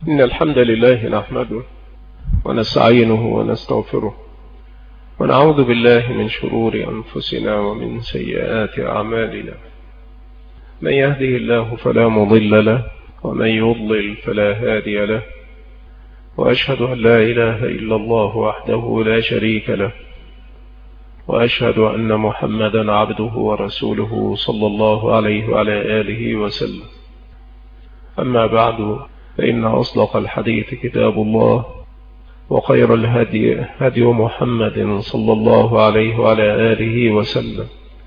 إن الحمد لله نحمده ونستعينه ونستغفره ونعوذ بالله من شرور أنفسنا ومن سيئات أعمالنا. من يهده الله فلا مضل له ومن يضلل فلا هادي له، وأشهد أن لا إله إلا الله وحده لا شريك له، وأشهد أن محمدا عبده ورسوله صلى الله عليه وعلى آله وسلم. أما بعد، فإن أصدق الحديث كتاب الله، وخير الهدي هدي محمد صلى الله عليه وعلى آله وسلم،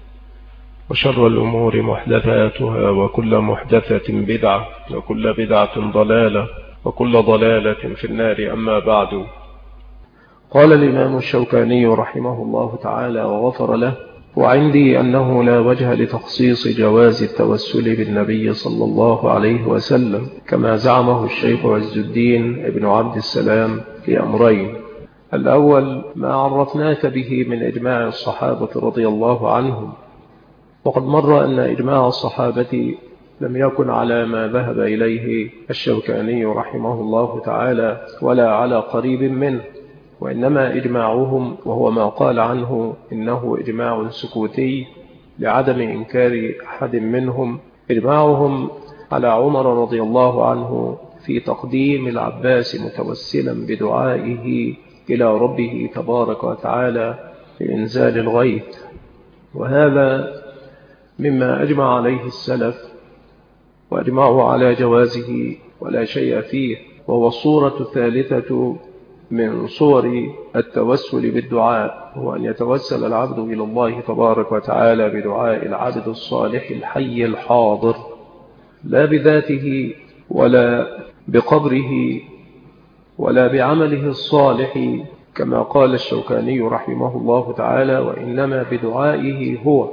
وشر الأمور محدثاتها، وكل محدثة بدعة، وكل بدعة ضلالة، وكل ضلالة في النار. أما بعد، قال الإمام الشوكاني رحمه الله تعالى وغفر له: وعندي أنه لا وجه لتخصيص جواز التوسل بالنبي صلى الله عليه وسلم كما زعمه الشيخ عز الدين ابن عبد السلام في أمرين. الأول ما عرفناك به من إجماع الصحابة رضي الله عنهم، وقد مر أن إجماع الصحابة لم يكن على ما ذهب إليه الشوكاني رحمه الله تعالى ولا على قريب منه، وإنما إجماعهم، وهو ما قال عنه إنه إجماع سكوتي لعدم إنكار أحد منهم، إجماعهم على عمر رضي الله عنه في تقديم العباس متوسلا بدعائه إلى ربه تبارك وتعالى لإنزال الغيث، وهذا مما أجمع عليه السلف وأجمعوا على جوازه ولا شيء فيه، وهو الصورة الثالثة من صور التوسل بالدعاء، هو أن يتوسل العبد إلى الله تبارك وتعالى بدعاء العبد الصالح الحي الحاضر، لا بذاته ولا بقبره ولا بعمله الصالح كما قال الشوكاني رحمه الله تعالى، وإنما بدعائه هو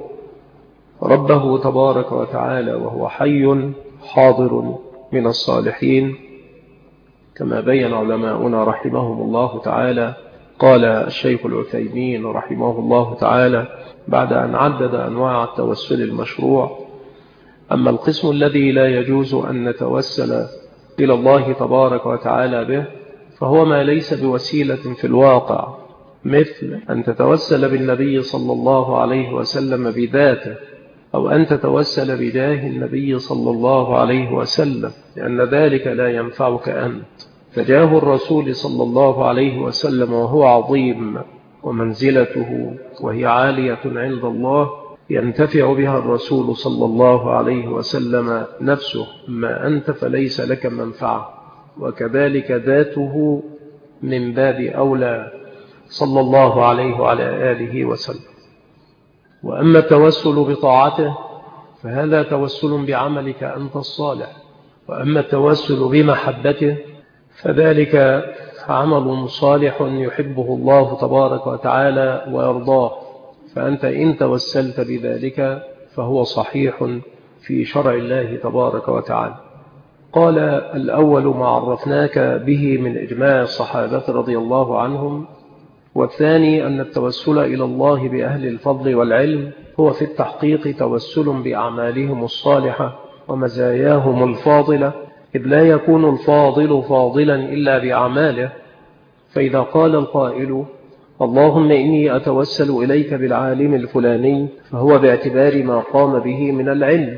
ربه تبارك وتعالى، وهو حي حاضر من الصالحين كما بين علماؤنا رحمهم الله تعالى. قال الشيخ العثيمين رحمه الله تعالى بعد أن عدد أنواع التوسل المشروع: أما القسم الذي لا يجوز أن نتوسل إلى الله تبارك وتعالى به، فهو ما ليس بوسيلة في الواقع، مثل أن تتوسل بالنبي صلى الله عليه وسلم بذاته، أو أن تتوسل بجاه النبي صلى الله عليه وسلم، لأن ذلك لا ينفعك أنت، فجاه الرسول صلى الله عليه وسلم وهو عظيم، ومنزلته وهي عالية عند الله ينتفع بها الرسول صلى الله عليه وسلم نفسه، ما أنت فليس لك منفعة، وكذلك ذاته من باب أولى صلى الله عليه وعلى آله وسلم. وأما التوسل بطاعته فهذا توسل بعملك أنت الصالح، وأما التوسل بمحبته فذلك عمل صالح يحبه الله تبارك وتعالى ويرضاه، فأنت إن توسلت بذلك فهو صحيح في شرع الله تبارك وتعالى. قال: الأول ما عرفناك به من إجماع الصحابة رضي الله عنهم، والثاني أن التوسل إلى الله بأهل الفضل والعلم هو في التحقيق توسل بأعمالهم الصالحة ومزاياهم الفاضلة، إذ لا يكون الفاضل فاضلا إلا بأعماله. فإذا قال القائل: اللهم إني أتوسل إليك بالعالم الفلاني، فهو باعتبار ما قام به من العلم.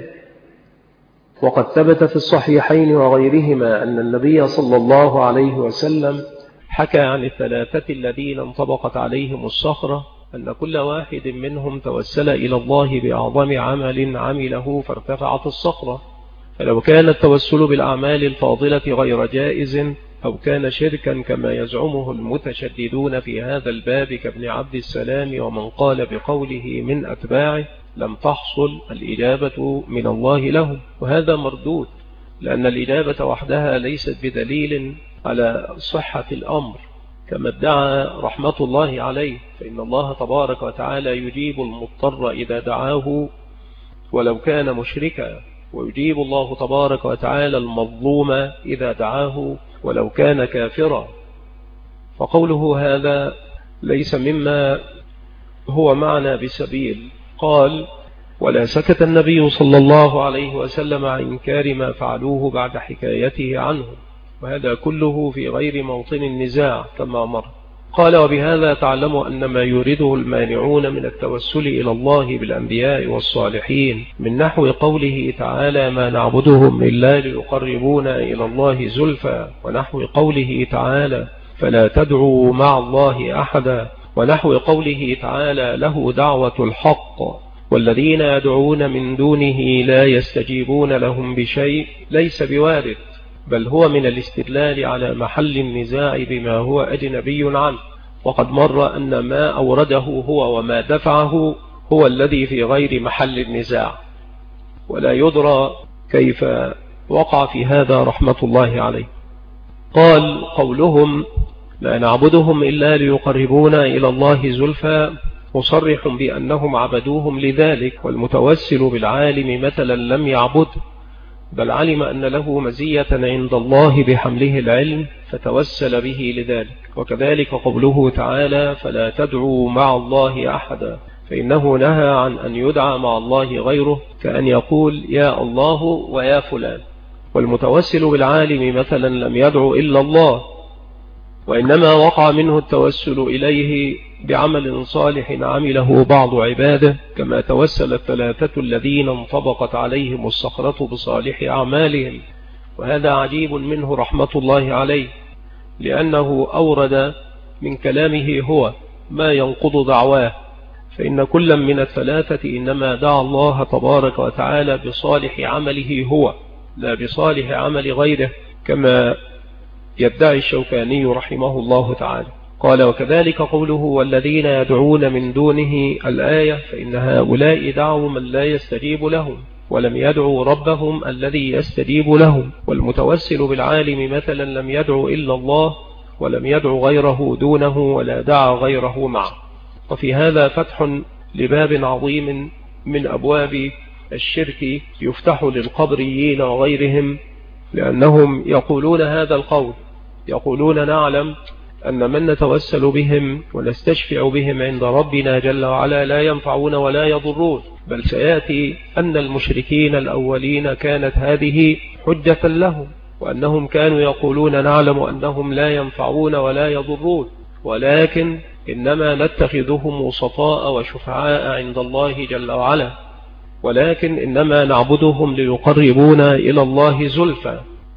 وقد ثبت في الصحيحين وغيرهما أن النبي صلى الله عليه وسلم حكى عن الثلاثة الذين انطبقت عليهم الصخرة أن كل واحد منهم توسل إلى الله بأعظم عمل عمله فارتفعت الصخرة. فلو كان التوسل بالأعمال الفاضلة غير جائز، أو كان شركا كما يزعمه المتشددون في هذا الباب كابن عبد السلام ومن قال بقوله من أتباعه، لم تحصل الإجابة من الله لهم، وهذا مردود، لأن الإجابة وحدها ليست بدليل على صحة الأمر كما ادعى رحمة الله عليه، فإن الله تبارك وتعالى يجيب المضطر إذا دعاه ولو كان مشركا، ويجيب الله تبارك وتعالى المظلوم إذا دعاه ولو كان كافرا. فقوله هذا ليس مما هو معنى بسبيل. قال: ولا سكت النبي صلى الله عليه وسلم عن إنكار ما فعلوه بعد حكايته عنه، وهذا كله في غير موطن النزاع كما مر. قال وبهذا تعلم أن ما يريده المانعون من التوسل إلى الله بالأنبياء والصالحين من نحو قوله تعالى ما نعبدهم إلا ليقربونا إلى الله زلفى، ونحو قوله تعالى فلا تدعوا مع الله أحدا، ونحو قوله تعالى له دعوة الحق والذين يدعون من دونه لا يستجيبون لهم بشيء، ليس بوارد، بل هو من الاستدلال على محل النزاع بما هو أجنبي عنه. وقد مر أن ما أورده هو وما دفعه هو الذي في غير محل النزاع، ولا يدرى كيف وقع في هذا رحمة الله عليه. قال قولهم لا نعبدهم إلا ليقربونا إلى الله زلفى مصرح بأنهم عبدوهم لذلك، والمتوسل بالعالم مثلا لم يعبد، بل علم أن له مزية عند الله بحمله العلم فتوسل به لذلك. وكذلك قوله تعالى فلا تدعوا مع الله أحدا، فإنه نهى عن أن يدعى مع الله غيره، كأن يقول يا الله ويا فلان. والمتوسل بالعالم مثلا لم يدعو إلا الله، وإنما وقع منه التوسل إليه بعمل صالح عمله بعض عباده، كما توسل الثلاثة الذين انطبقت عليهم الصخرة بصالح أعمالهم. وهذا عجيب منه رحمة الله عليه، لأنه أورد من كلامه هو ما ينقض دعواه، فإن كل من الثلاثة إنما دعا الله تبارك وتعالى بصالح عمله هو لا بصالح عمل غيره، كما يدعي الشوكاني رحمه الله تعالى. قال وكذلك قوله والذين يدعون من دونه الآية، فإن هؤلاء دعوا من لا يستجيب لهم ولم يدعوا ربهم الذي يستجيب لهم. والمتوسل بالعالم مثلا لم يدعو إلا الله ولم يدعو غيره دونه ولا دعا غيره معه. وفي هذا فتح لباب عظيم من أبواب الشرك يفتح للقبريين وغيرهم، لأنهم يقولون هذا القول، يقولون نعلم أن من نتوسل بهم ونستشفع بهم عند ربنا جل وعلا لا ينفعون ولا يضرون، بل سيأتي أن المشركين الأولين كانت هذه حجة لهم، وأنهم كانوا يقولون نعلم أنهم لا ينفعون ولا يضرون، ولكن إنما نتخذهم وسطاء وشفعاء عند الله جل وعلا، ولكن إنما نعبدهم ليقربونا إلى الله زلفى.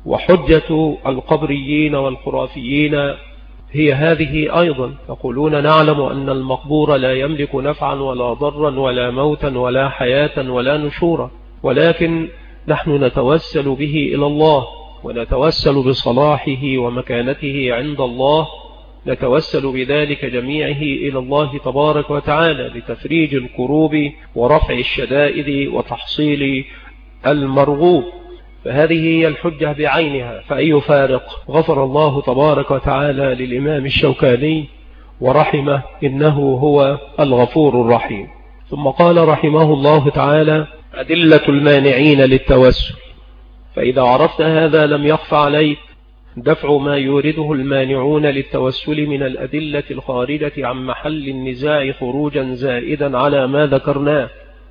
وحجة القبريين والخرافيين هي هذه أيضا، يقولون نعلم أن المقبور لا يملك نفعا ولا ضرا ولا موتا ولا حياة ولا نشورا، ولكن نحن نتوسل به إلى الله، ونتوسل بصلاحه ومكانته عند الله، نتوسل بذلك جميعه إلى الله تبارك وتعالى لتفريج الكروب ورفع الشدائد وتحصيل المرغوب. فهذه هي الحجة بعينها، فأي فارق. غفر الله تبارك وتعالى للإمام الشوكاني ورحمه، إنه هو الغفور الرحيم. ثم قال رحمه الله تعالى أدلة المانعين للتوسل. فإذا عرفت هذا لم يخف عليك دفع ما يورده المانعون للتوسل من الأدلة الخارجة عن محل النزاع خروجا زائدا على ما ذكرناه.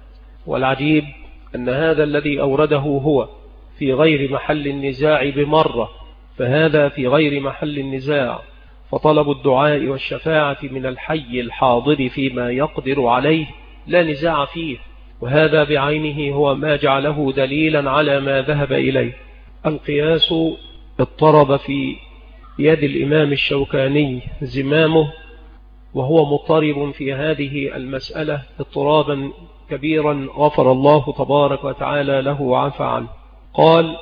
والعجيب أن هذا الذي أورده هو في غير محل النزاع بمرة، فهذا في غير محل النزاع، فطلب الدعاء والشفاعة من الحي الحاضر فيما يقدر عليه لا نزاع فيه، وهذا بعينه هو ما جعله دليلا على ما ذهب إليه. القياس اضطرب في يد الإمام الشوكاني زمامه، وهو مضطرب في هذه المسألة اضطرابا كبيرا غفر الله تبارك وتعالى له وعفى عنه. قال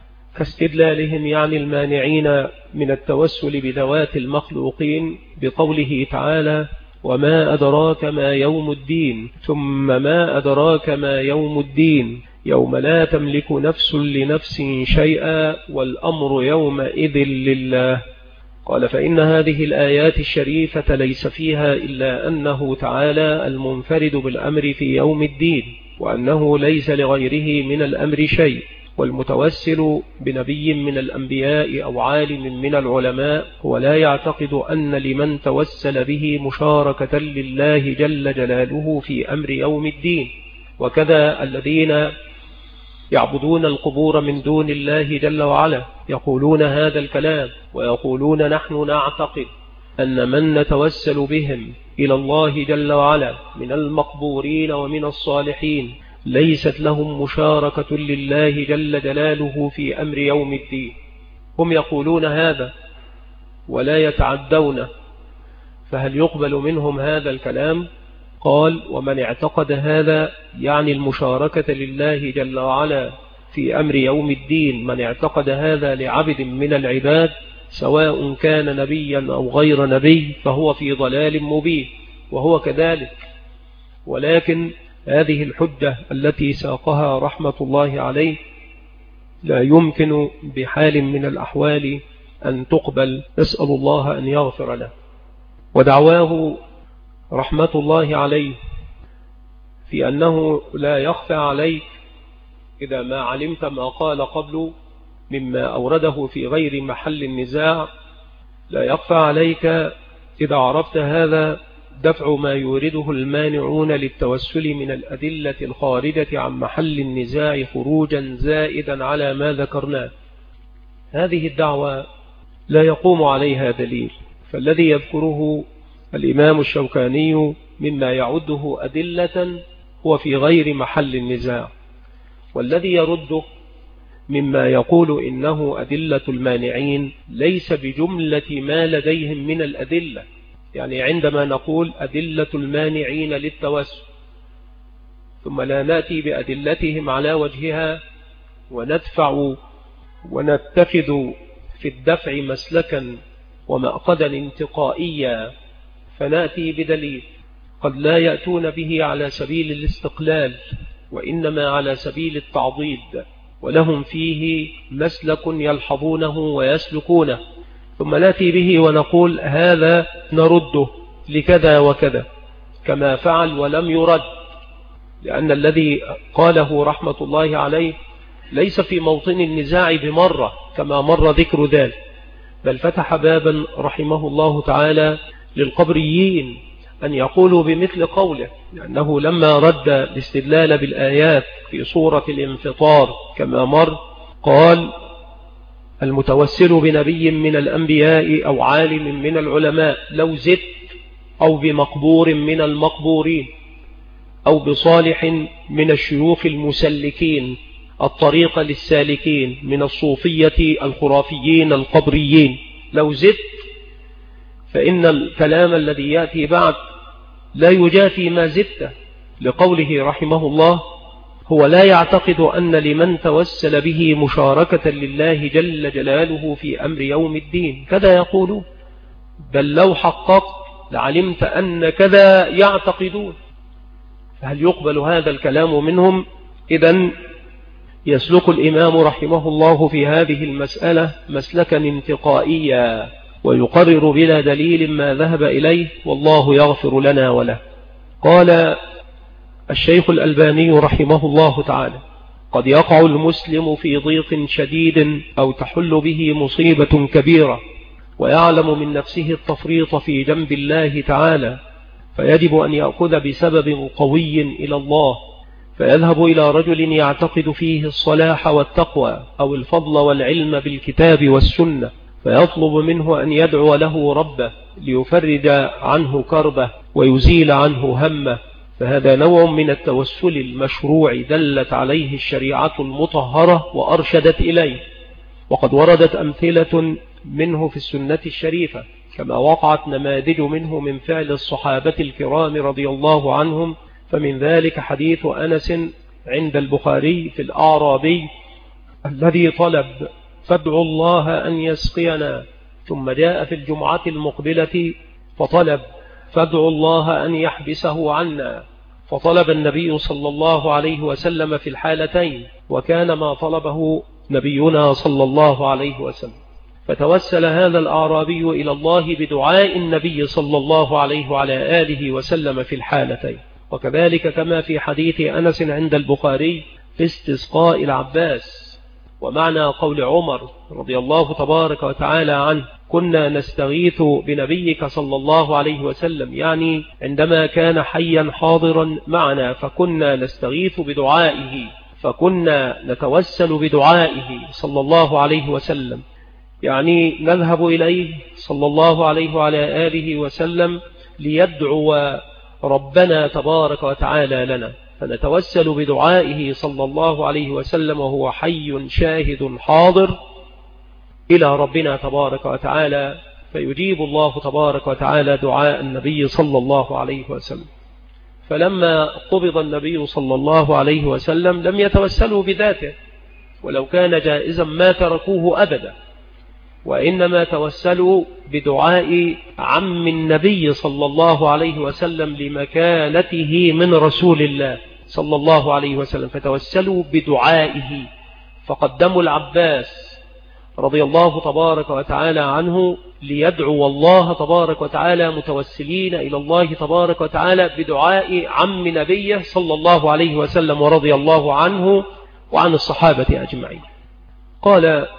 كاستدلالهم يعني المانعين من التوسل بذوات المخلوقين بقوله تعالى وما أدراك ما يوم الدين، ثم ما أدراك ما يوم الدين يوم لا تملك نفس لنفس شيئا والأمر يومئذ لله. قال فإن هذه الآيات الشريفة ليس فيها إلا أنه تعالى المنفرد بالأمر في يوم الدين، وأنه ليس لغيره من الأمر شيء. والمتوسل بنبي من الأنبياء أو عالم من العلماء هو لا يعتقد أن لمن توسل به مشاركة لله جل جلاله في أمر يوم الدين. وكذا الذين يعبدون القبور من دون الله جل وعلا، يقولون هذا الكلام ويقولون نحن نعتقد أن من نتوسل بهم إلى الله جل وعلا من المقبورين ومن الصالحين ليست لهم مشاركة لله جل جلاله في أمر يوم الدين. هم يقولون هذا ولا يتعدون، فهل يقبل منهم هذا الكلام؟ قال: ومن اعتقد هذا يعني المشاركة لله جل وعلا في أمر يوم الدين، من اعتقد هذا لعبد من العباد سواء كان نبيا أو غير نبي فهو في ضلال مبين، وهو كذلك. ولكن هذه الحجة التي ساقها رحمة الله عليه لا يمكن بحال من الأحوال أن تقبل، نسأل الله أن يغفر له. ودعواه رحمة الله عليه في أنه لا يخفى عليك إذا ما علمت ما قال قبل مما أورده في غير محل النزاع، لا يخفى عليك إذا عرفت هذا دفع ما يورده المانعون للتوسل من الأدلة الخارجة عن محل النزاع خروجا زائدا على ما ذكرناه. هذه الدعوة لا يقوم عليها دليل، فالذي يذكره الإمام الشوكاني مما يعده أدلة هو في غير محل النزاع، والذي يرده مما يقول إنه أدلة المانعين ليس بجملة ما لديهم من الأدلة. يعني عندما نقول أدلة المانعين للتوسل ثم لا نأتي بأدلتهم على وجهها وندفع ونتخذ في الدفع مسلكا ومأخذا انتقائيا، فنأتي بدليل قد لا يأتون به على سبيل الاستقلال وإنما على سبيل التعضيد، ولهم فيه مسلك يلحظونه ويسلكونه، ثم نأتي به ونقول هذا نرده لكذا وكذا كما فعل ولم يرد، لأن الذي قاله رحمة الله عليه ليس في موطن النزاع بمرة كما مر ذكر ذلك، بل فتح بابا رحمه الله تعالى للقبريين أن يقولوا بمثل قوله، لأنه لما رد الاستدلال بالآيات في سورة الانفطار كما مر قال: المتوسل بنبي من الأنبياء أو عالم من العلماء لو زدت، أو بمقبور من المقبورين، أو بصالح من الشيوخ المسلكين الطريق للسالكين من الصوفية الخرافيين القبريين، لو زدت فإن الكلام الذي يأتي بعد لا يجافي ما زدت، لقوله رحمه الله: هو لا يعتقد أن لمن توسل به مشاركة لله جل جلاله في أمر يوم الدين، كذا يقولون، بل لو حققت لعلمت أن كذا يعتقدون. فهل يقبل هذا الكلام منهم؟ إذن يسلك الإمام رحمه الله في هذه المسألة مسلكا انتقائيا ويقرر بلا دليل ما ذهب إليه، والله يغفر لنا وله. قال الشيخ الألباني رحمه الله تعالى: قد يقع المسلم في ضيق شديد أو تحل به مصيبة كبيرة ويعلم من نفسه التفريط في جنب الله تعالى، فيجب أن يأخذ بسبب قوي إلى الله، فيذهب إلى رجل يعتقد فيه الصلاح والتقوى أو الفضل والعلم بالكتاب والسنة، فيطلب منه أن يدعو له ربه ليفرج عنه كربه ويزيل عنه همه، فهذا نوع من التوسل المشروع دلت عليه الشريعة المطهرة وأرشدت إليه، وقد وردت أمثلة منه في السنة الشريفة كما وقعت نماذج منه من فعل الصحابة الكرام رضي الله عنهم. فمن ذلك حديث أنس عند البخاري في الأعرابي الذي طلب: فادعوا الله أن يسقينا، ثم جاء في الجمعة المقبلة فطلب: فادعوا الله أن يحبسه عنا، فطلب النبي صلى الله عليه وسلم في الحالتين، وكان ما طلبه نبينا صلى الله عليه وسلم. فتوسل هذا الأعرابي إلى الله بدعاء النبي صلى الله عليه وعلى آله وسلم في الحالتين، وكذلك كما في حديث أنس عند البخاري في استسقاء العباس. ومعنى قول عمر رضي الله تبارك وتعالى عنه: كنا نستغيث بنبيك صلى الله عليه وسلم، يعني عندما كان حيا حاضرا معنا فكنا نستغيث بدعائه، فكنا نتوسل بدعائه صلى الله عليه وسلم، يعني نذهب إليه صلى الله عليه وعلى آله وسلم ليدعو ربنا تبارك وتعالى لنا، فنتوسل بدعائه صلى الله عليه وسلم وهو حي شاهد حاضر إلى ربنا تبارك وتعالى، فيجيب الله تبارك وتعالى دعاء النبي صلى الله عليه وسلم. فلما قبض النبي صلى الله عليه وسلم لم يتوسلوا بذاته، ولو كان جائزا ما تركوه أبدا، وإنما توسلوا بدعاء عم النبي صلى الله عليه وسلم لمكانته من رسول الله صلى الله عليه وسلم، فتوسلوا بدعائه، فقدموا العباس رضي الله تبارك وتعالى عنه ليدعو الله تبارك وتعالى متوسلين إلى الله تبارك وتعالى بدعاء عم نبيه صلى الله عليه وسلم ورضي الله عنه وعن الصحابة أجمعين. قال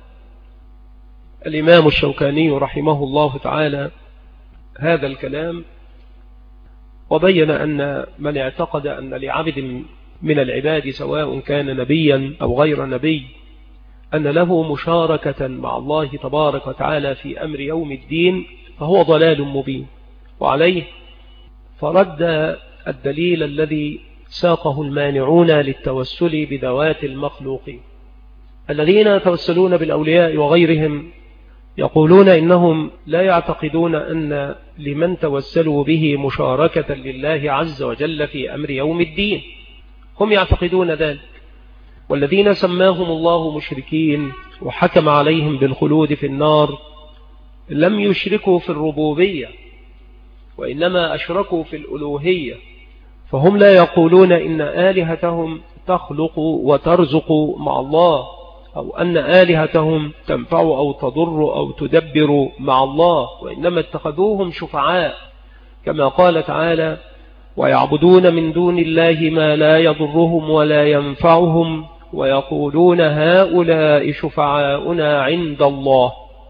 الإمام الشوكاني رحمه الله تعالى هذا الكلام، وبين أن من اعتقد أن لعبد من العباد سواء كان نبيا أو غير نبي أن له مشاركة مع الله تبارك وتعالى في أمر يوم الدين فهو ضلال مبين، وعليه فرد الدليل الذي ساقه المانعون للتوسل بذوات المخلوقين. الذين يتوسلون بالأولياء وغيرهم يقولون إنهم لا يعتقدون أن لمن توسلوا به مشاركة لله عز وجل في أمر يوم الدين، هم يعتقدون ذلك. والذين سماهم الله مشركين وحكم عليهم بالخلود في النار لم يشركوا في الربوبية، وإنما أشركوا في الألوهية، فهم لا يقولون إن آلهتهم تخلق وترزق مع الله، أو أن آلهتهم تنفع أو تضر أو تدبر مع الله، وإنما اتخذوهم شفعاء، كما قال تعالى: ويعبدون من دون الله ما لا يضرهم ولا ينفعهم ويقولون هؤلاء شفعاؤنا عند الله.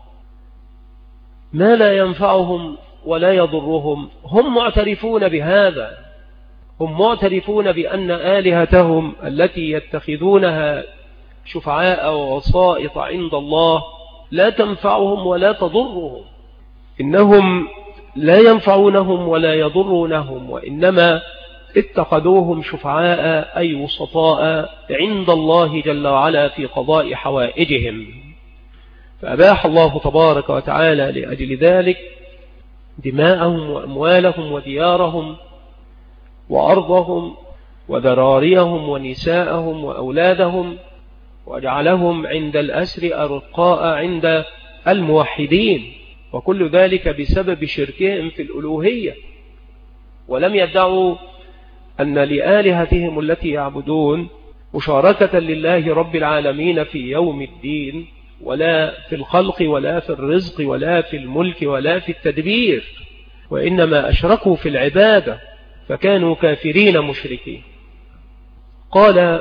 ما لا ينفعهم ولا يضرهم، هم معترفون بهذا، هم معترفون بأن آلهتهم التي يتخذونها شفعاء ووسائط عند الله لا تنفعهم ولا تضرهم، إنهم لا ينفعونهم ولا يضرونهم، وإنما اتخذوهم شفعاء أي وسطاء عند الله جل وعلا في قضاء حوائجهم. فأباح الله تبارك وتعالى لأجل ذلك دماءهم وأموالهم وديارهم وأرضهم وذراريهم ونساءهم وأولادهم، وجعلهم عند الأسر أرقاء عند الموحدين، وكل ذلك بسبب شركهم في الألوهية. ولم يدعوا أن لآلهتهم التي يعبدون مشاركة لله رب العالمين في يوم الدين، ولا في الخلق ولا في الرزق ولا في الملك ولا في التدبير، وإنما أشركوا في العبادة فكانوا كافرين مشركين. قال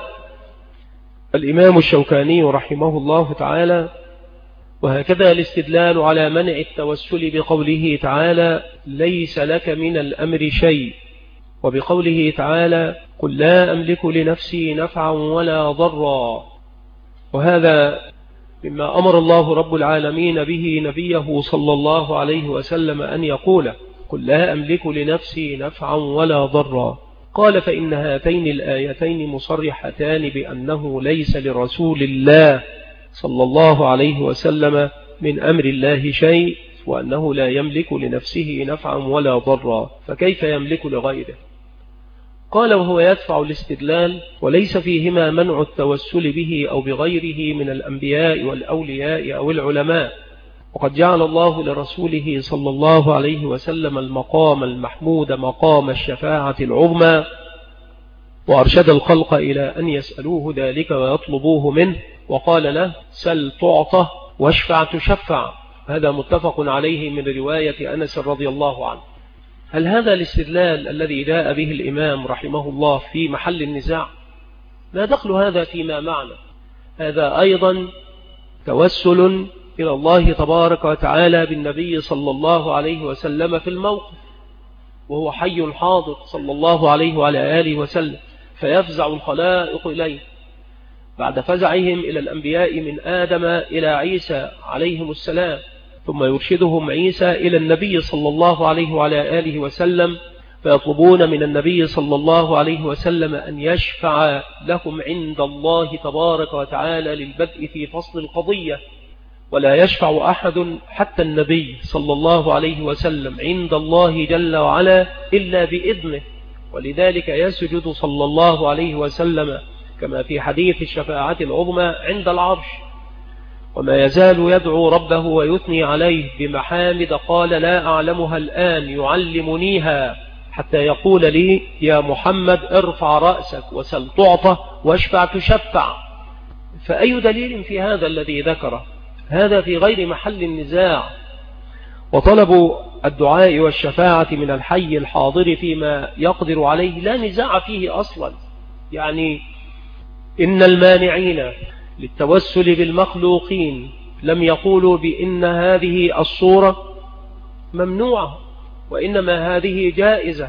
الإمام الشوكاني رحمه الله تعالى: وهكذا الاستدلال على منع التوسل بقوله تعالى: ليس لك من الأمر شيء، وبقوله تعالى: قل لا أملك لنفسي نفعا ولا ضرا. وهذا مما أمر الله رب العالمين به نبيه صلى الله عليه وسلم أن يقول: قل لا أملك لنفسي نفعا ولا ضرا. قال: فإن هاتين الآيتين مصرحتان بأنه ليس لرسول الله صلى الله عليه وسلم من أمر الله شيء، وأنه لا يملك لنفسه نفعا ولا ضرا، فكيف يملك لغيره؟ قال: وهو يدفع الاستدلال، وليس فيهما منع التوسل به أو بغيره من الأنبياء والأولياء أو العلماء، وقد جعل الله لرسوله صلى الله عليه وسلم المقام المحمود مقام الشفاعة العظمى، وأرشد الخلق إلى أن يسألوه ذلك ويطلبوه منه، وقال له: سل تعطى واشفع تشفع. هذا متفق عليه من رواية أنس رضي الله عنه. هل هذا الاستدلال الذي جاء به الإمام رحمه الله في محل النزاع؟ لا دخل هذا فيما معنى، هذا أيضا توسل إلى الله تبارك وتعالى بالنبي صلى الله عليه وسلم في الموقف، وهو حي حاضر صلى الله عليه وعلى آله وسلم، فيفزع الخلائق إليه بعد فزعهم إلى الأنبياء من آدم إلى عيسى عليهم السلام، ثم يرشدهم عيسى إلى النبي صلى الله عليه وعلى آله وسلم، فيطلبون من النبي صلى الله عليه وسلم أن يشفع لهم عند الله تبارك وتعالى للبدء في فصل القضية، ولا يشفع أحد حتى النبي صلى الله عليه وسلم عند الله جل وعلا إلا بإذنه، ولذلك يسجد صلى الله عليه وسلم كما في حديث الشفاعة العظمى عند العرش، وما يزال يدعو ربه ويثني عليه بمحامد قال لا أعلمها الآن يعلمنيها، حتى يقول لي يا محمد ارفع رأسك وسل تعطى واشفع تشفع. فأي دليل في هذا الذي ذكره؟ هذا في غير محل النزاع. وطلب الدعاء والشفاعة من الحي الحاضر فيما يقدر عليه لا نزاع فيه أصلا. يعني إن المانعين للتوسل بالمخلوقين لم يقولوا بإن هذه الصورة ممنوعة، وإنما هذه جائزة،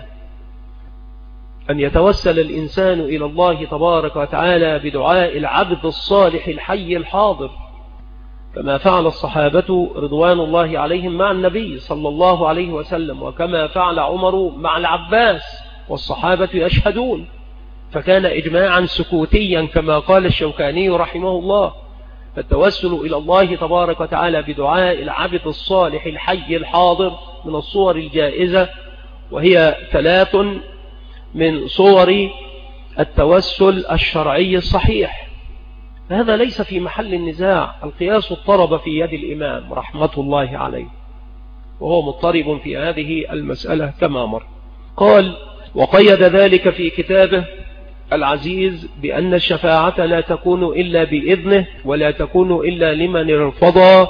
أن يتوسل الإنسان إلى الله تبارك وتعالى بدعاء العبد الصالح الحي الحاضر، كما فعل الصحابة رضوان الله عليهم مع النبي صلى الله عليه وسلم، وكما فعل عمر مع العباس، والصحابة يشهدون، فكان إجماعا سكوتيا كما قال الشوكاني رحمه الله. فالتوسل إلى الله تبارك وتعالى بدعاء العبد الصالح الحي الحاضر من الصور الجائزة، وهي 3 من صور التوسل الشرعي الصحيح. هذا ليس في محل النزاع. القياس اضطرب في يد الإمام رحمة الله عليه، وهو مضطرب في هذه المسألة كما مر. قال وقيد ذلك في كتابه العزيز بأن الشفاعة لا تكون إلا بإذنه ولا تكون إلا لمن ارتضى،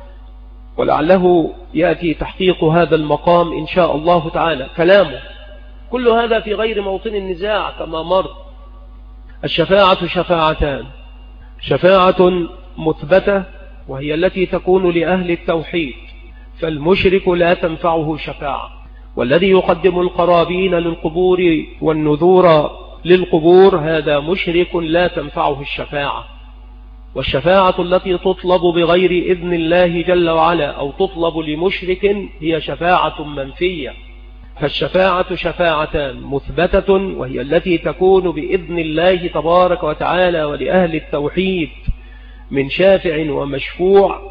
ولعله يأتي تحقيق هذا المقام إن شاء الله تعالى كلامه. كل هذا في غير موطن النزاع كما مر. الشفاعة شفاعتان: شفاعة مثبتة وهي التي تكون لأهل التوحيد، فالمشرك لا تنفعه شفاعة، والذي يقدم القرابين للقبور والنذور للقبور هذا مشرك لا تنفعه الشفاعة. والشفاعة التي تطلب بغير إذن الله جل وعلا أو تطلب لمشرك هي شفاعة منفية. فالشفاعة شفاعتان: مثبتة وهي التي تكون بإذن الله تبارك وتعالى ولأهل التوحيد من شافع ومشفوع،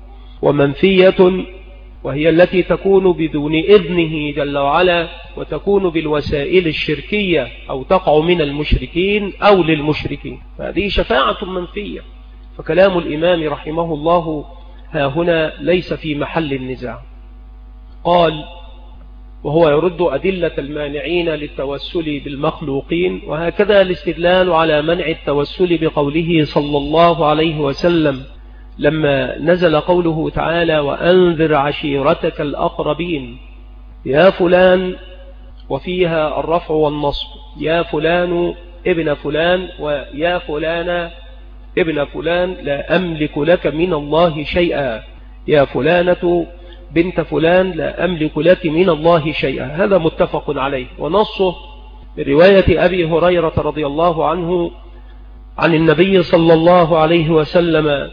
ومنفية وهي التي تكون بدون إذنه جل وعلا وتكون بالوسائل الشركية أو تقع من المشركين أو للمشركين، فهذه شفاعة منفية. فكلام الإمام رحمه الله ها هنا ليس في محل النزاع. قال وهو يرد أدلة المانعين للتوسل بالمخلوقين، وهكذا الاستدلال على منع التوسل بقوله صلى الله عليه وسلم لما نزل قوله تعالى وأنذر عشيرتك الأقربين يا فلان، وفيها الرفع والنصب، يا فلان ابن فلان ويا فلان ابن فلان لا أملك لك من الله شيئا، يا فلانة بنت فلان لا أملك لك من الله شيئا. هذا متفق عليه، ونصه برواية أبي هريرة رضي الله عنه عن النبي صلى الله عليه وسلم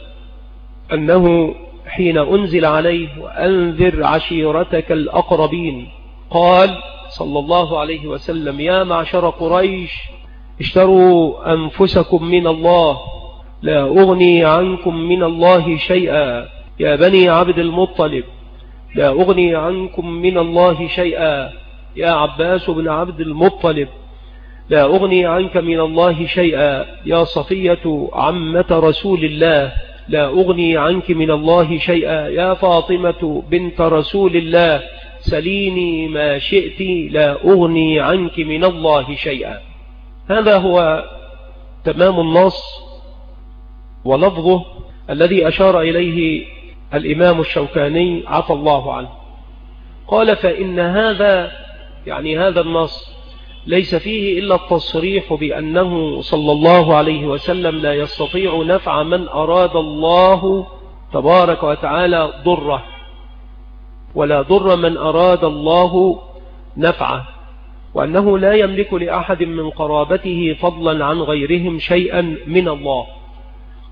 أنه حين أنزل عليه وأنذر عشيرتك الأقربين قال صلى الله عليه وسلم يا معشر قريش اشتروا أنفسكم من الله لا أغني عنكم من الله شيئا، يا بني عبد المطلب لا أغني عنكم من الله شيئا، يا عباس بن عبد المطلب لا أغني عنك من الله شيئا، يا صفية عمة رسول الله لا أغني عنك من الله شيئا، يا فاطمة بنت رسول الله سليني ما شئت لا أغني عنك من الله شيئا. هذا هو تمام النص ولفظه الذي أشار إليه الإمام الشوكاني عفى الله عنه. قال فإن هذا يعني هذا النص ليس فيه إلا التصريح بأنه صلى الله عليه وسلم لا يستطيع نفع من أراد الله تبارك وتعالى ضره، ولا ضر من أراد الله نفعه، وأنه لا يملك لأحد من قرابته فضلا عن غيرهم شيئا من الله.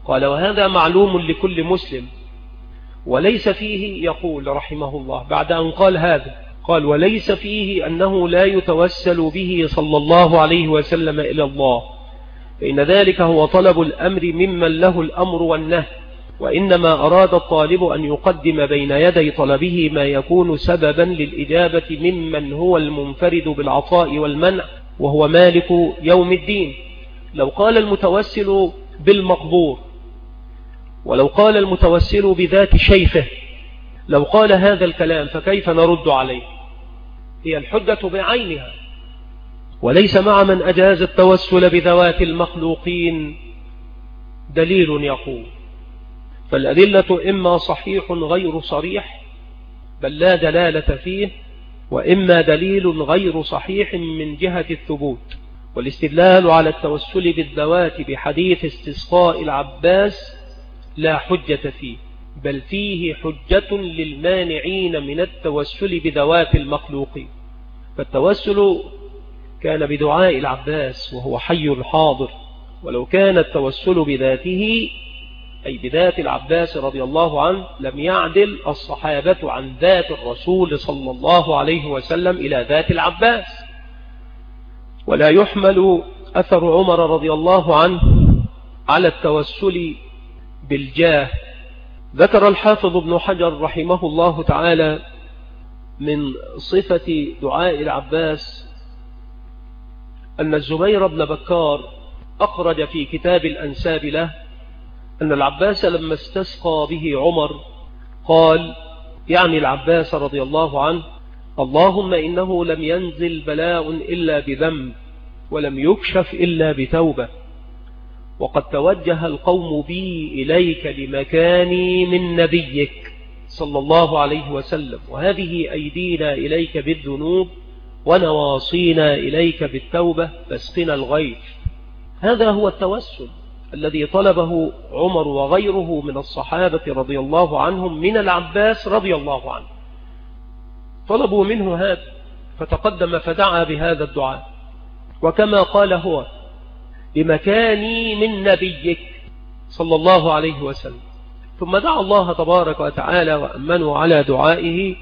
قال وهذا معلوم لكل مسلم وليس فيه، يقول رحمه الله بعد أن قال هذا، قال وليس فيه أنه لا يتوسل به صلى الله عليه وسلم إلى الله، فإن ذلك هو طلب الأمر ممن له الأمر والنهي، وإنما أراد الطالب أن يقدم بين يدي طلبه ما يكون سببا للإجابة ممن هو المنفرد بالعطاء والمنع وهو مالك يوم الدين. لو قال المتوسل بالمقبور، ولو قال المتوسل بذات شيخه، لو قال هذا الكلام فكيف نرد عليه؟ هي الحجة بعينها، وليس مع من أجاز التوسل بذوات المخلوقين دليل يقول. فالأدلة إما صحيح غير صريح بل لا دلالة فيه، وإما دليل غير صحيح من جهة الثبوت. والاستدلال على التوسل بالذوات بحديث استسقاء العباس لا حجة فيه، بل فيه حجة للمانعين من التوسل بذوات المخلوقين. فالتوسل كان بدعاء العباس وهو حي حاضر، ولو كان التوسل بذاته أي بذات العباس رضي الله عنه لم يعدل الصحابة عن ذات الرسول صلى الله عليه وسلم إلى ذات العباس. ولا يحمل أثر عمر رضي الله عنه على التوسل بالجاه. ذكر الحافظ ابن حجر رحمه الله تعالى من صفة دعاء العباس أن الزبير بن بكار أخرج في كتاب الأنساب له أن العباس لما استسقى به عمر قال، يعني العباس رضي الله عنه: اللهم إنه لم ينزل بلاء إلا بذنب ولم يكشف إلا بتوبة، وقد توجه القوم بي إليك لمكاني من نبيك صلى الله عليه وسلم، وهذه أيدينا إليك بالذنوب ونواصينا إليك بالتوبة فاسقنا الغيث. هذا هو التوسل الذي طلبه عمر وغيره من الصحابة رضي الله عنهم من العباس رضي الله عنه، طلبوا منه هذا فتقدم فدعا بهذا الدعاء، وكما قال هو: بمكاني من نبيك صلى الله عليه وسلم. ثم دعا الله تبارك وتعالى وأمنوا على دعائه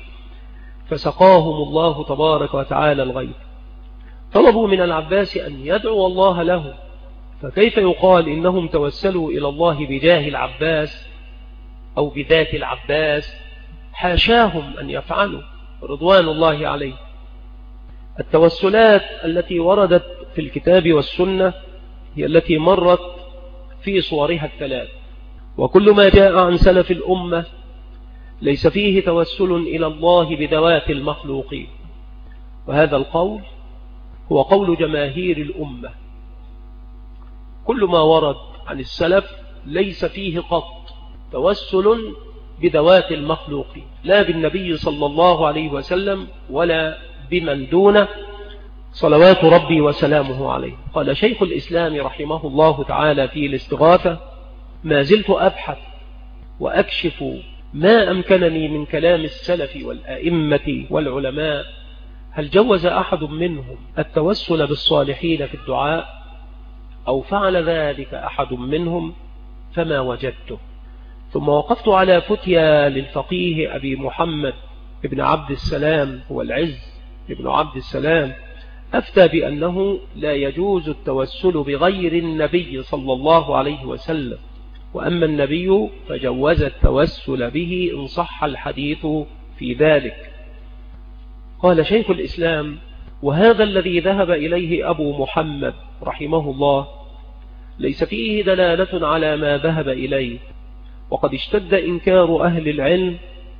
فسقاهم الله تبارك وتعالى الغيث. طلبوا من العباس أن يدعو الله له، فكيف يقال إنهم توسلوا إلى الله بجاه العباس أو بذات العباس؟ حاشاهم أن يفعلوا رضوان الله عليه. التوسلات التي وردت في الكتاب والسنة هي التي مرت في صورها الثلاث، وكل ما جاء عن سلف الأمة ليس فيه توسل إلى الله بذوات المخلوقين، وهذا القول هو قول جماهير الأمة. كل ما ورد عن السلف ليس فيه قط توسل بذوات المخلوقين، لا بالنبي صلى الله عليه وسلم ولا بمن دونه صلوات ربي وسلامه عليه. قال شيخ الإسلام رحمه الله تعالى في الاستغاثة: ما زلت أبحث وأكشف ما أمكنني من كلام السلف والأئمة والعلماء، هل جوز أحد منهم التوسل بالصالحين في الدعاء أو فعل ذلك أحد منهم؟ فما وجدته. ثم وقفت على فتيا للفقيه أبي محمد ابن عبد السلام، هو العز ابن عبد السلام، أفتى بأنه لا يجوز التوسل بغير النبي صلى الله عليه وسلم، وأما النبي فجوز التوسل به إن صح الحديث في ذلك. قال شيخ الإسلام: وهذا الذي ذهب إليه أبو محمد رحمه الله ليس فيه دلالة على ما ذهب إليه، وقد اشتد إنكار أهل العلم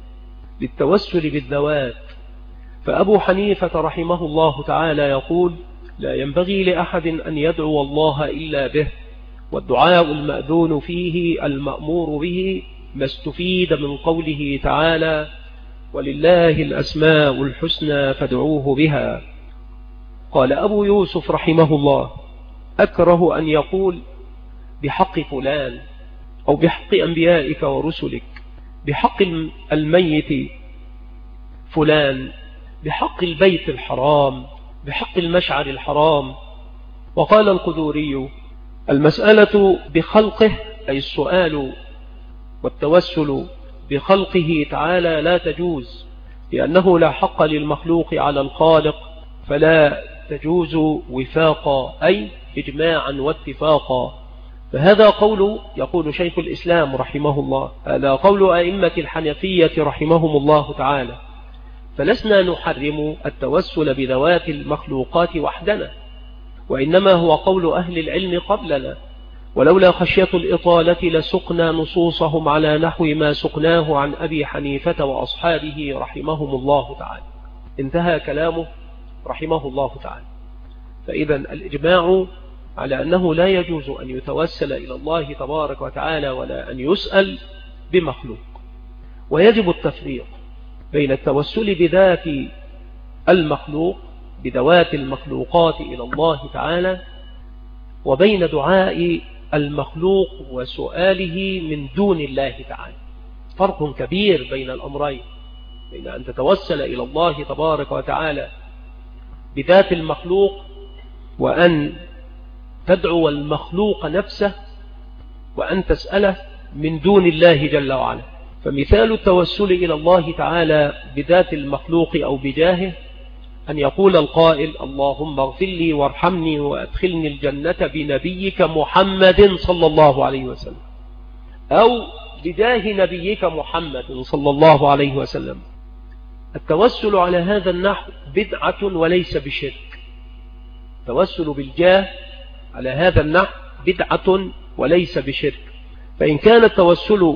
للتوسل بالذوات. فأبو حنيفة رحمه الله تعالى يقول: لا ينبغي لأحد أن يدعو الله إلا به، والدعاء المأذون فيه المأمور به، ما استفيد من قوله تعالى: ولله الأسماء الحسنى فادعوه بها. قال أبو يوسف رحمه الله: أكره أن يقول بحق فلان أو بحق أنبيائك ورسلك، بحق الميت فلان، بحق البيت الحرام، بحق المشعر الحرام. وقال القدوري: المسألة بخلقه أي السؤال والتوسل بخلقه تعالى لا تجوز، لأنه لا حق للمخلوق على الخالق، فلا تجوز وفاقا أي إجماعا واتفاقا. فهذا قول يقول شيخ الإسلام رحمه الله، هذا قول أئمة الحنفية رحمهم الله تعالى. فلسنا نحرم التوسل بذوات المخلوقات وحدنا، وإنما هو قول أهل العلم قبلنا، ولولا خشية الإطالة لسقنا نصوصهم على نحو ما سقناه عن أبي حنيفة وأصحابه رحمهم الله تعالى. انتهى كلامه رحمه الله تعالى. فإذا الإجماع على أنه لا يجوز أن يتوسل إلى الله تبارك وتعالى ولا أن يسأل بمخلوق. ويجب التفريق بين التوسل بذات المخلوق بذوات المخلوقات إلى الله تعالى، وبين دعاء المخلوق وسؤاله من دون الله تعالى. فرق كبير بين الأمرين، بين أن تتوسل إلى الله تبارك وتعالى بذات المخلوق وأن تدعو المخلوق نفسه وأن تسأله من دون الله جل وعلا. فمثال التوسل إلى الله تعالى بذات المخلوق أو بجاهه أن يقول القائل: اللهم اغفر لي وارحمني وأدخلني الجنة بنبيك محمد صلى الله عليه وسلم، أو بجاه نبيك محمد صلى الله عليه وسلم. التوسل على هذا النحو بدعة وليس بشرك. التوسل بالجاه على هذا النحو بدعة وليس بشرك. فإن كان التوسل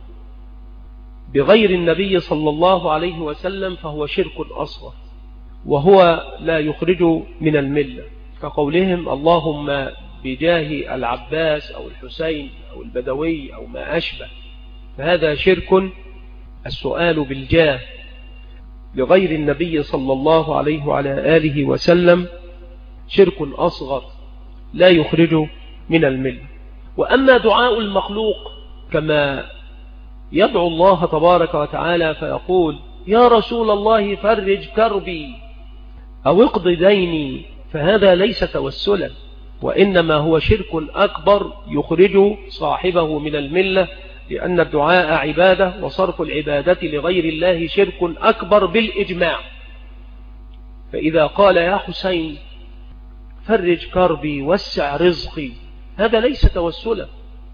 بغير النبي صلى الله عليه وسلم فهو شرك أصغر، وهو لا يخرج من الملة، كقولهم: اللهم بجاه العباس أو الحسين أو البدوي أو ما أشبه. فهذا شرك. السؤال بالجاه لغير النبي صلى الله عليه وعلى آله وسلم شرك أصغر لا يخرج من الملة. وأما دعاء المخلوق كما يدعو الله تبارك وتعالى فيقول: يا رسول الله فرج كربي أو اقض ديني، فهذا ليس توسلا، وإنما هو شرك أكبر يخرج صاحبه من الملة، لأن الدعاء عبادة، وصرف العبادة لغير الله شرك أكبر بالإجماع. فإذا قال: يا حسين فرج كربي وسع رزقي، هذا ليس توسلا،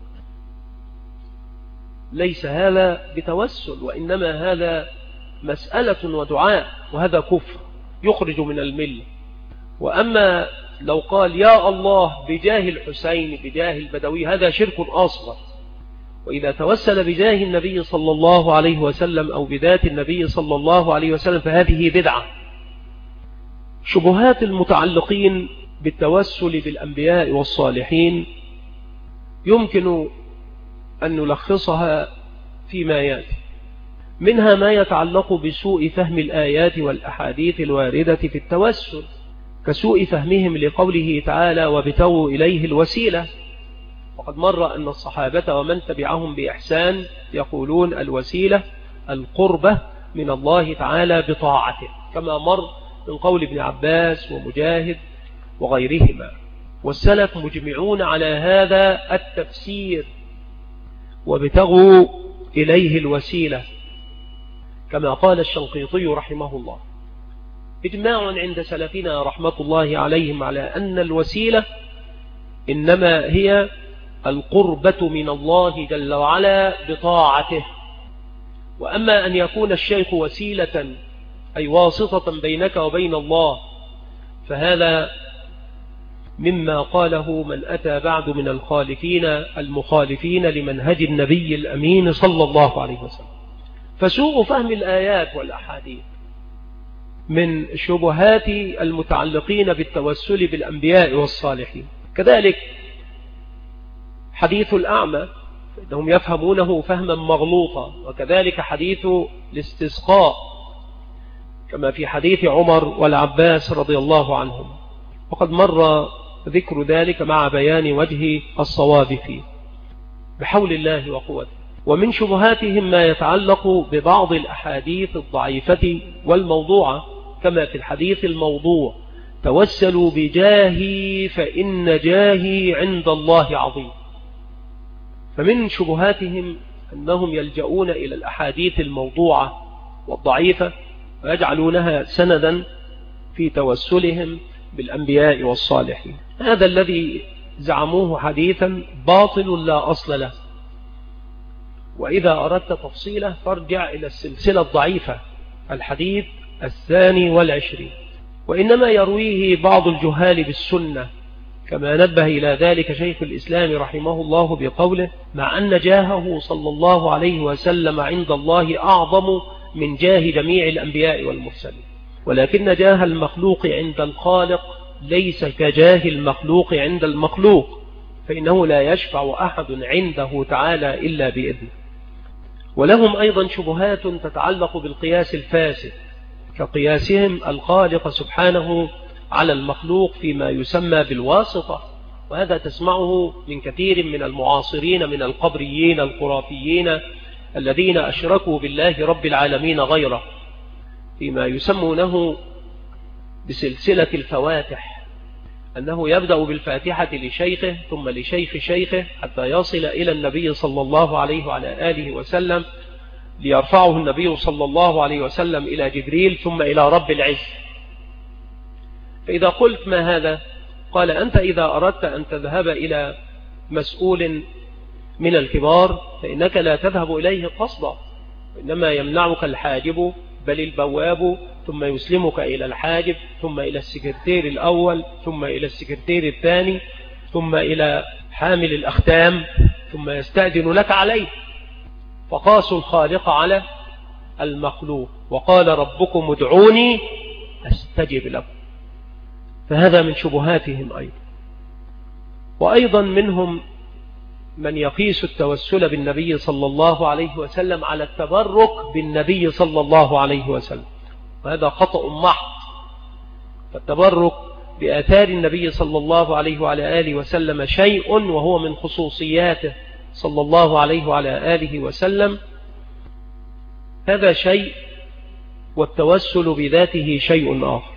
ليس هذا بتوسل، وإنما هذا مسألة ودعاء، وهذا كفر يخرج من الملة. وأما لو قال: يا الله بجاه الحسين بجاه البدوي، هذا شرك أصغر. وإذا توسل بجاه النبي صلى الله عليه وسلم أو بذات النبي صلى الله عليه وسلم فهذه بدعة. شبهات المتعلقين بالتوسل بالأنبياء والصالحين يمكن أن نلخصها فيما يأتي. منها ما يتعلق بسوء فهم الآيات والأحاديث الواردة في التوسل، كسوء فهمهم لقوله تعالى: وابتغوا إليه الوسيلة. وقد مر أن الصحابة ومن تبعهم بإحسان يقولون الوسيلة القربة من الله تعالى بطاعته، كما مر من قول ابن عباس ومجاهد وغيرهما. والسلف مجمعون على هذا التفسير: وابتغوا إليه الوسيلة، كما قال الشنقيطي رحمه الله. إجماع عند سلفنا رحمة الله عليهم على أن الوسيلة إنما هي القربة من الله جل وعلا بطاعته. وأما أن يكون الشيخ وسيلة أي واسطة بينك وبين الله، فهذا مما قاله من أتى بعد من الخالفين المخالفين لمنهج النبي الأمين صلى الله عليه وسلم. فسوء فهم الآيات والأحاديث من شبهات المتعلقين بالتوسل بالأنبياء والصالحين. كذلك حديث الأعمى إنهم يفهمونه فهما مغلوطا، وكذلك حديث الاستسقاء كما في حديث عمر والعباس رضي الله عنهم، وقد مر ذكر ذلك مع بيان وجه الصواب فيه بحول الله وقوته. ومن شبهاتهم ما يتعلق ببعض الأحاديث الضعيفة والموضوعة، كما في الحديث الموضوع: توسلوا بجاهي فإن جاهي عند الله عظيم. فمن شبهاتهم أنهم يلجؤون إلى الأحاديث الموضوعة والضعيفة ويجعلونها سندا في توسلهم بالأنبياء والصالحين. هذا الذي زعموه حديثا باطل لا أصل له، وإذا أردت تفصيله فارجع إلى السلسلة الضعيفة الحديث 22، وإنما يرويه بعض الجهال بالسنة، كما نبه إلى ذلك شيخ الإسلام رحمه الله بقوله: مع أن جاهه صلى الله عليه وسلم عند الله أعظم من جاه جميع الأنبياء والمرسلين، ولكن جاه المخلوق عند الخالق ليس كجاه المخلوق عند المخلوق، فإنه لا يشفع أحد عنده تعالى إلا بإذنه. ولهم أيضا شبهات تتعلق بالقياس الفاسد، كقياسهم الخالق سبحانه على المخلوق فيما يسمى بالواسطة، وهذا تسمعه من كثير من المعاصرين من القبريين الخرافيين الذين أشركوا بالله رب العالمين غيره فيما يسمونه بسلسلة الفواتح، أنه يبدأ بالفاتحة لشيخه ثم لشيخ شيخه حتى يصل إلى النبي صلى الله عليه وعلى آله وسلم، ليرفعه النبي صلى الله عليه وسلم إلى جبريل ثم إلى رب العز. فإذا قلت ما هذا؟ قال: أنت إذا أردت أن تذهب إلى مسؤول من الكبار فإنك لا تذهب إليه قصدا، وإنما يمنعك الحاجب بل البواب، ثم يسلمك إلى الحاجب، ثم إلى السكرتير الأول، ثم إلى السكرتير الثاني، ثم إلى حامل الأختام، ثم يستأذن لك عليه. فقاسوا الخالق على المخلوق، وقال: ربكم ادعوني أستجب لكم. فهذا من شبهاتهم أيضا. وأيضا منهم من يقيس التوسل بالنبي صلى الله عليه وسلم على التبرك بالنبي صلى الله عليه وسلم، وهذا خطأ محض. فالتبرك بآثار النبي صلى الله عليه وعلى آله وسلم شيء وهو من خصوصياته صلى الله عليه وعلى آله وسلم، هذا شيء، والتوسل بذاته شيء آخر.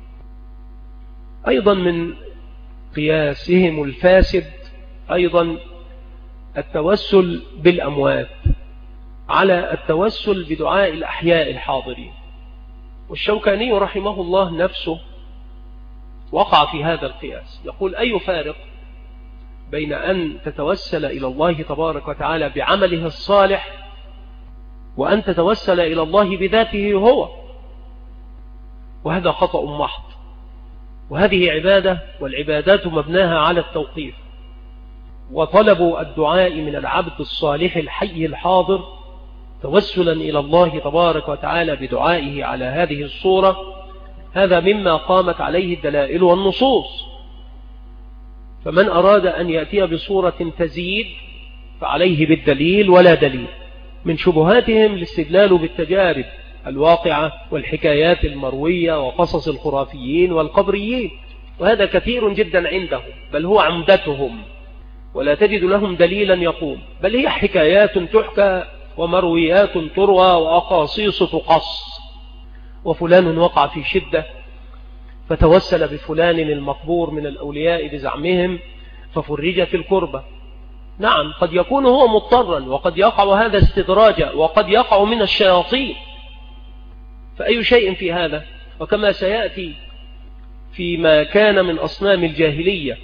أيضا من قياسهم الفاسد أيضا التوسل بالأموات على التوسل بدعاء الأحياء الحاضرين. والشوكاني رحمه الله نفسه وقع في هذا القياس، يقول: أي فارق بين أن تتوسل إلى الله تبارك وتعالى بعمله الصالح وأن تتوسل إلى الله بذاته هو؟ وهذا خطأ محض، وهذه عبادة، والعبادات مبناها على التوقيف. وطلب الدعاء من العبد الصالح الحي الحاضر توسلا إلى الله تبارك وتعالى بدعائه على هذه الصورة، هذا مما قامت عليه الدلائل والنصوص. فمن أراد أن يأتي بصورة تزيد فعليه بالدليل ولا دليل. من شبهاتهم الاستدلال بالتجارب الواقعة والحكايات المروية وقصص الخرافيين والقبريين، وهذا كثير جدا عندهم، بل هو عمدتهم، ولا تجد لهم دليلا يقوم، بل هي حكايات تحكى ومرويات تروى وأقاصيص تقص. وفلان وقع في شدة فتوسل بفلان المقبور من الأولياء بزعمهم ففرجت الكربة. نعم، قد يكون هو مضطرا، وقد يقع هذا استدراجا، وقد يقع من الشياطين، فأي شيء في هذا؟ وكما سيأتي فيما كان من أصنام الجاهلية،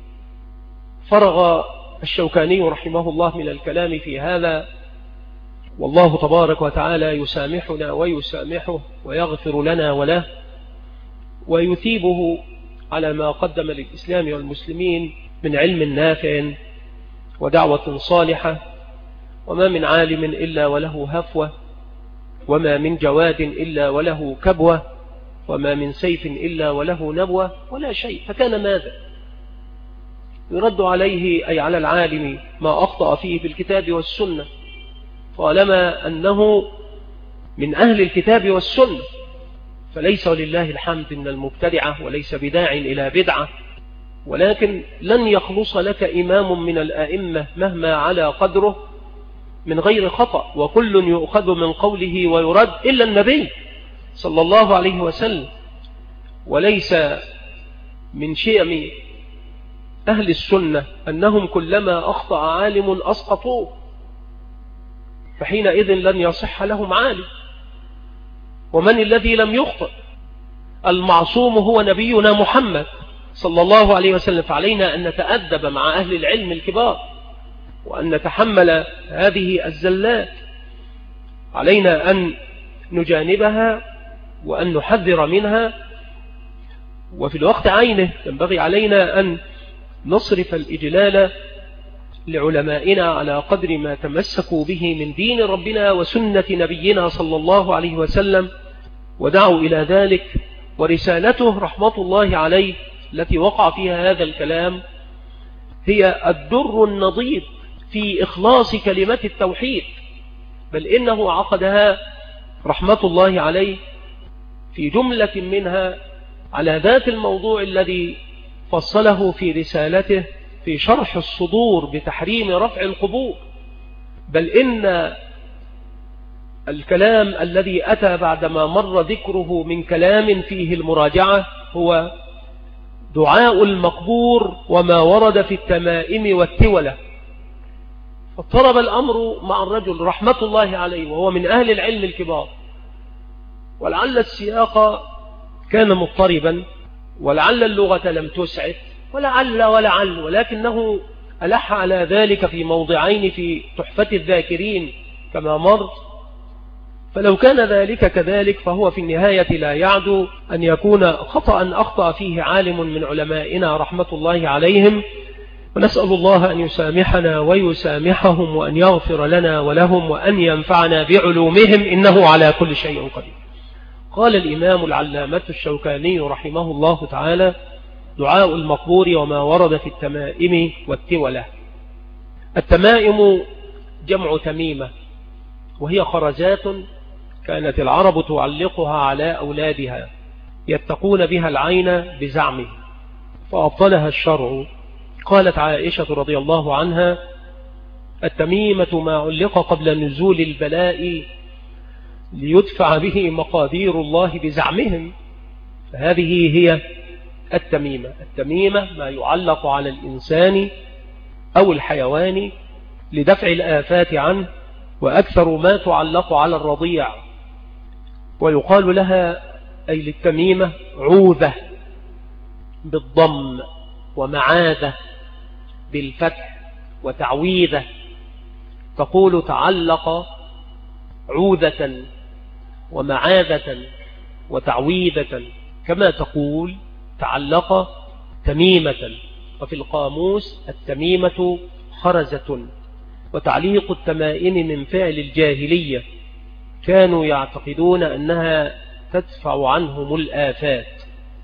فرغ الشوكاني رحمه الله من الكلام في هذا، والله تبارك وتعالى يسامحنا ويسامحه ويغفر لنا وله، ويثيبه على ما قدم للإسلام والمسلمين من علم نافع ودعوة صالحة. وما من عالم إلا وله هفوة، وما من جواد إلا وله كبوة، وما من سيف إلا وله نبوة، ولا شيء. فكان ماذا؟ يرد عليه أي على العالم ما أخطأ فيه بالكتاب والسنة، طالما أنه من أهل الكتاب والسنة، فليس ولله الحمد من المبتدعة، وليس بداع إلى بدعة، ولكن لن يخلص لك إمام من الآئمة مهما على قدره من غير خطأ، وكل يؤخذ من قوله ويرد إلا النبي صلى الله عليه وسلم. وليس من شيم أهل السنة أنهم كلما أخطأ عالم أسقطوه، فحينئذ لن يصح لهم عالم. ومن الذي لم يخطئ؟ المعصوم هو نبينا محمد صلى الله عليه وسلم. فعلينا أن نتأدب مع أهل العلم الكبار وأن نتحمل هذه الزلات، علينا أن نجانبها وأن نحذر منها، وفي الوقت عينه ينبغي علينا أن نصرف الإجلال لعلمائنا على قدر ما تمسكوا به من دين ربنا وسنة نبينا صلى الله عليه وسلم ودعوا إلى ذلك. ورسالته رحمة الله عليه التي وقع فيها هذا الكلام هي الدر النضيد في إخلاص كلمة التوحيد، بل إنه عقدها رحمة الله عليه في جملة منها على ذات الموضوع الذي فصله في رسالته في شرح الصدور بتحريم رفع القبور. بل إن الكلام الذي أتى بعدما مر ذكره من كلام فيه المراجعة هو دعاء المقبور وما ورد في التمائم والتولة. فاضطرب الأمر مع الرجل رحمة الله عليه وهو من أهل العلم الكبار، ولعل السياق كان مضطربا، ولعل اللغة لم تسعف، ولعل ولكنه ألح على ذلك في موضعين في تحفة الذاكرين كما مر. فلو كان ذلك كذلك فهو في النهاية لا يعدو أن يكون خطأ أخطأ فيه عالم من علمائنا رحمة الله عليهم، ونسأل الله أن يسامحنا ويسامحهم وأن يغفر لنا ولهم وأن ينفعنا بعلومهم إنه على كل شيء قدير. قال الإمام العلامة الشوكاني رحمه الله تعالى: دعاء المقبور وما ورد في التمائم والتولة. التمائم جمع تميمة، وهي خرزات كانت العرب تعلقها على أولادها يتقون بها العين بزعمه، فأبطلها الشرع. قالت عائشة رضي الله عنها: التميمة ما علق قبل نزول البلاء ليدفع به مقادير الله بزعمهم. فهذه هي التميمة. التميمة ما يعلق على الإنسان أو الحيوان لدفع الآفات عنه، وأكثر ما تعلق على الرضيع. ويقال لها أي للتميمة عوذة بالضم، ومعاذة بالفتح، وتعويذة. تقول تعلق عوذة ومعاذة وتعويذة، كما تقول تعلق تميمة. وفي القاموس التميمة خرزة. وتعليق التمائم من فعل الجاهلية، كانوا يعتقدون أنها تدفع عنهم الآفات.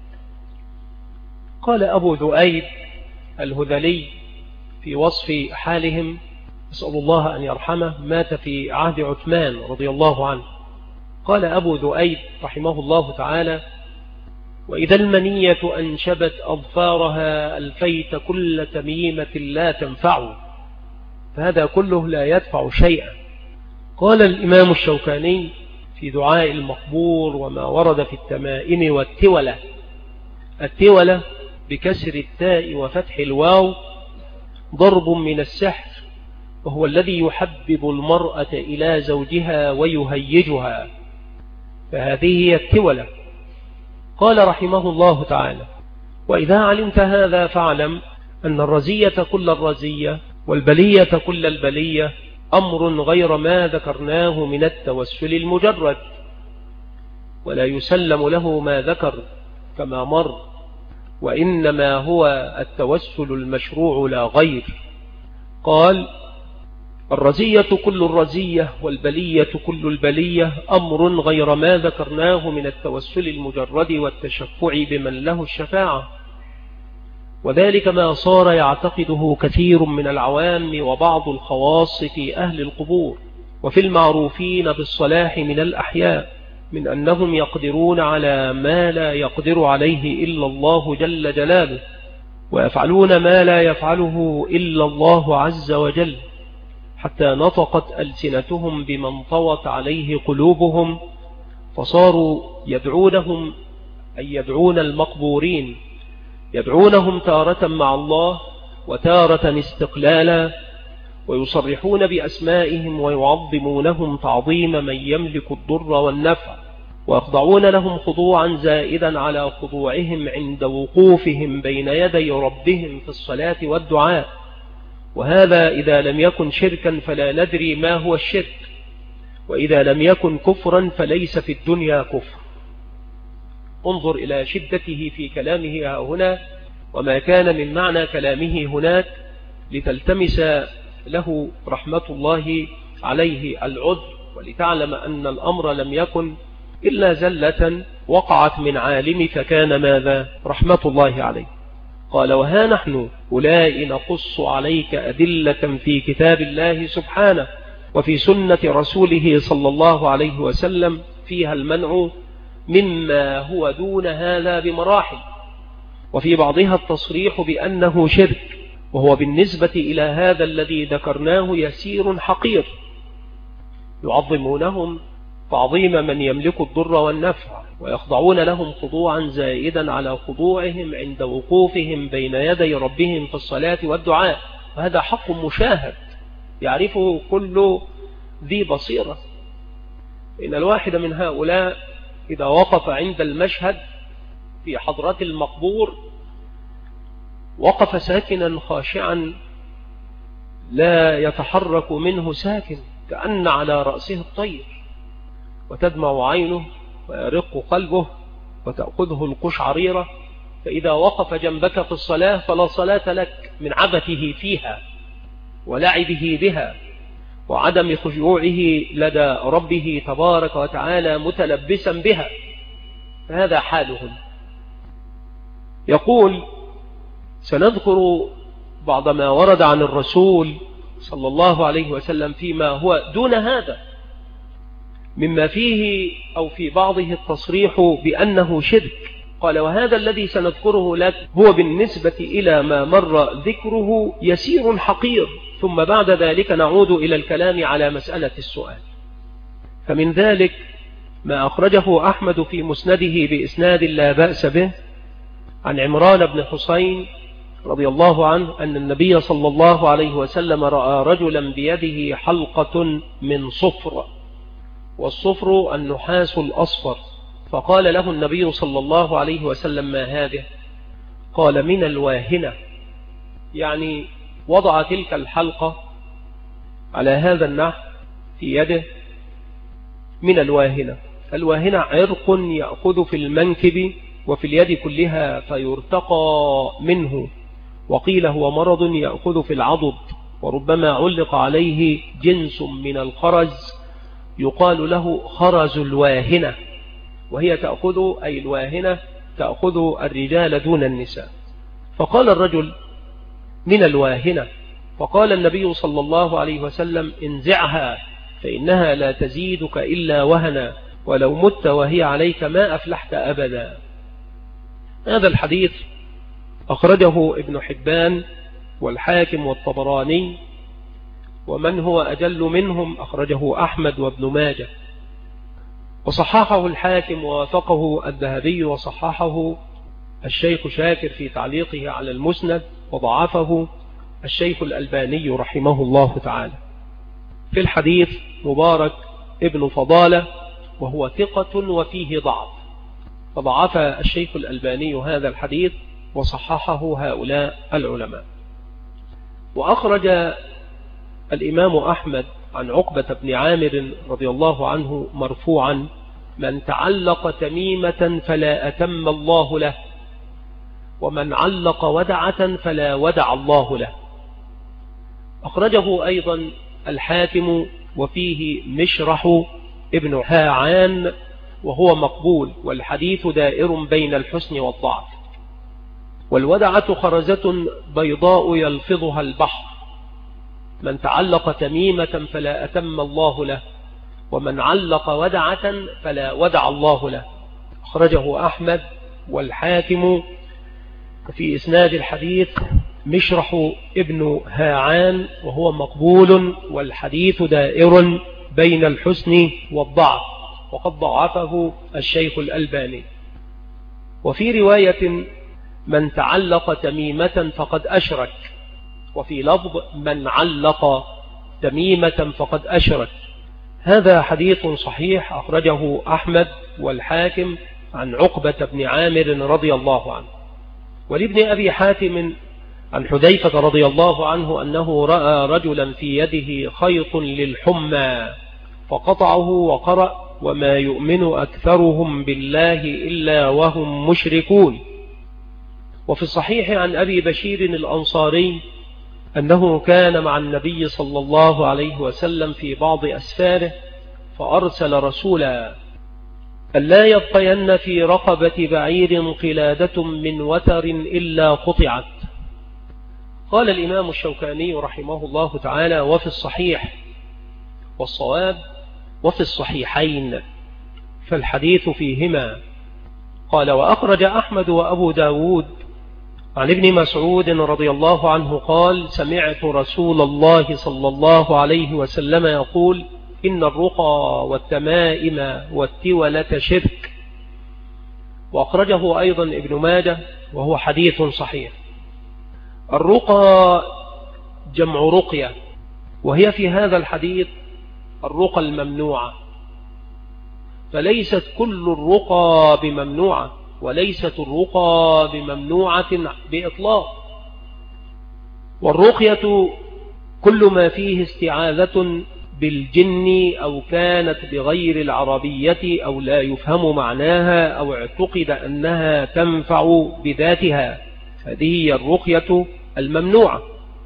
قال أبو ذؤيب الهذلي في وصف حالهم، أسأل الله أن يرحمه، مات في عهد عثمان رضي الله عنه. قال أبو ذؤيب رحمه الله تعالى: وإذا المنية أنشبت أظفارها ألفيت كل تميمة لا تنفع. فهذا كله لا يدفع شيئا. قال الإمام الشوكاني في دعاء المقبور وما ورد في التمائم والتولة: التولة بكسر التاء وفتح الواو ضرب من السحر، وهو الذي يحبب المرأة إلى زوجها ويهيجها، فهذه هي التولة. قال رحمه الله تعالى: وإذا علمت هذا فاعلم أن الرزية كل الرزية والبلية كل البلية أمر غير ما ذكرناه من التوسل المجرد، ولا يسلم له ما ذكر كما مر، وإنما هو التوسل المشروع لا غير. قال: الرزية كل الرزية والبلية كل البلية أمر غير ما ذكرناه من التوسل المجرد والتشفع بمن له الشفاعة، وذلك ما صار يعتقده كثير من العوام وبعض الخواص في أهل القبور وفي المعروفين بالصلاح من الأحياء، من أنهم يقدرون على ما لا يقدر عليه إلا الله جل جلاله، ويفعلون ما لا يفعله إلا الله عز وجل، حتى نطقت ألسنتهم بمن طوت عليه قلوبهم، فصاروا يدعونهم أي يدعون المقبورين، يدعونهم تارة مع الله وتارة استقلالا، ويصرحون بأسمائهم ويعظمونهم تعظيم من يملك الضر والنفع، ويخضعون لهم خضوعا زائدا على خضوعهم عند وقوفهم بين يدي ربهم في الصلاة والدعاء. وهذا إذا لم يكن شركا فلا ندري ما هو الشرك، وإذا لم يكن كفرا فليس في الدنيا كفر. انظر إلى شدته في كلامه هنا وما كان من معنى كلامه هناك، لتلتمس له رحمة الله عليه العذر، ولتعلم أن الأمر لم يكن إلا زلة وقعت من عالم فكان ماذا؟ رحمة الله عليه. قال: وها نحن أولئك نقص عليك أدلة في كتاب الله سبحانه وفي سنة رسوله صلى الله عليه وسلم فيها المنع مما هو دون هذا بمراحل، وفي بعضها التصريح بأنه شرك، وهو بالنسبة إلى هذا الذي ذكرناه يسير حقير. يعظمونهم تعظيم من يملك الضر والنفع، ويخضعون لهم خضوعا زائدا على خضوعهم عند وقوفهم بين يدي ربهم في الصلاة والدعاء. وهذا حق مشاهد يعرفه كل ذي بصيرة. إن الواحد من هؤلاء إذا وقف عند المشهد في حضرة المقبور وقف ساكنا خاشعا لا يتحرك منه ساكن، كأن على رأسه الطير، وتدمع عينه ويرق قلبه وتأخذه القشعريرة. فإذا وقف جنبك في الصلاة فلا صلاة لك من عبثه فيها ولعبه بها وعدم خشوعه لدى ربه تبارك وتعالى متلبسا بها. فهذا حالهم. يقول: سنذكر بعض ما ورد عن الرسول صلى الله عليه وسلم فيما هو دون هذا، مما فيه أو في بعضه التصريح بأنه شرك. قال: وهذا الذي سنذكره لك هو بالنسبة إلى ما مر ذكره يسير حقير، ثم بعد ذلك نعود إلى الكلام على مسألة السؤال. فمن ذلك ما أخرجه أحمد في مسنده بإسناد لا بأس به عن عمران بن حسين رضي الله عنه أن النبي صلى الله عليه وسلم رأى رجلا بيده حلقة من صفر، والصفر النحاس الأصفر، فقال له النبي صلى الله عليه وسلم: ما هذه؟ قال: من الواهنة. يعني وضع تلك الحلقة على هذا النحو في يده من الواهنة. الواهنة عرق يأخذ في المنكب وفي اليد كلها فيرتقى منه، وقيل هو مرض يأخذ في العضد، وربما علق عليه جنس من الخرز يقال له خرز الواهنة، وهي تأخذ أي الواهنة تأخذ الرجال دون النساء. فقال الرجل: من الواهنة. فقال النبي صلى الله عليه وسلم: انزعها فإنها لا تزيدك إلا وهنا، ولو مت وهي عليك ما أفلحت أبدا. هذا الحديث أخرجه ابن حبان والحاكم والطبراني، ومن هو أجل منهم أخرجه أحمد وابن ماجه، وصححه الحاكم ووافقه الذهبي، وصححه الشيخ شاكر في تعليقه على المسند، وضعفه الشيخ الألباني رحمه الله تعالى. في الحديث مبارك ابن فضالة وهو ثقة وفيه ضعف، فضعف الشيخ الألباني هذا الحديث وصححه هؤلاء العلماء. وأخرج الإمام أحمد عن عقبة بن عامر رضي الله عنه مرفوعا: من تعلق تميمة فلا أتم الله له، ومن علق ودعة فلا ودع الله له. أخرجه أيضا الحاكم وفيه مشرح ابن هاعان وهو مقبول، والحديث دائر بين الحسن والضعف. والودعة خرزة بيضاء يلفظها البحر. من تعلق تميمة فلا أتم الله له، ومن علق ودعة فلا ودع الله له. أخرجه أحمد والحاكم. في إسناد الحديث مشرح ابن هاعان وهو مقبول، والحديث دائر بين الحسن والضعف، وقد ضعفه الشيخ الألباني. وفي رواية: من تعلق تميمة فقد أشرك، وفي لفظ من علق تميمة فقد أشرك. هذا حديث صحيح أخرجه أحمد والحاكم عن عقبة بن عامر رضي الله عنه. ولابن أبي حاتم عن حذيفة رضي الله عنه أنه رأى رجلا في يده خيط للحمى فقطعه وقرأ وما يؤمن أكثرهم بالله إلا وهم مشركون. وفي الصحيح عن أبي بشير الأنصاري أنه كان مع النبي صلى الله عليه وسلم في بعض أسفاره فأرسل رسولا ألا يبقين في رقبة بعير قلادة من وتر إلا قطعت. قال الإمام الشوكاني رحمه الله تعالى وفي الصحيح، والصواب وفي الصحيحين، فالحديث فيهما. قال وأخرج أحمد وأبو داود عن ابن مسعود رضي الله عنه قال سمعت رسول الله صلى الله عليه وسلم يقول إن الرقى والتمائم والتولة شرك. وأخرجه أيضا ابن ماجه وهو حديث صحيح. الرقى جمع رقية، وهي في هذا الحديث الرقى الممنوعة، فليست كل الرقى بممنوعة، وليست الرقى بممنوعة بإطلاق. والرقية كل ما فيه استعاذة بالجن أو كانت بغير العربية أو لا يفهم معناها أو اعتقد أنها تنفع بذاتها، هذه هي الرقية الممنوعة.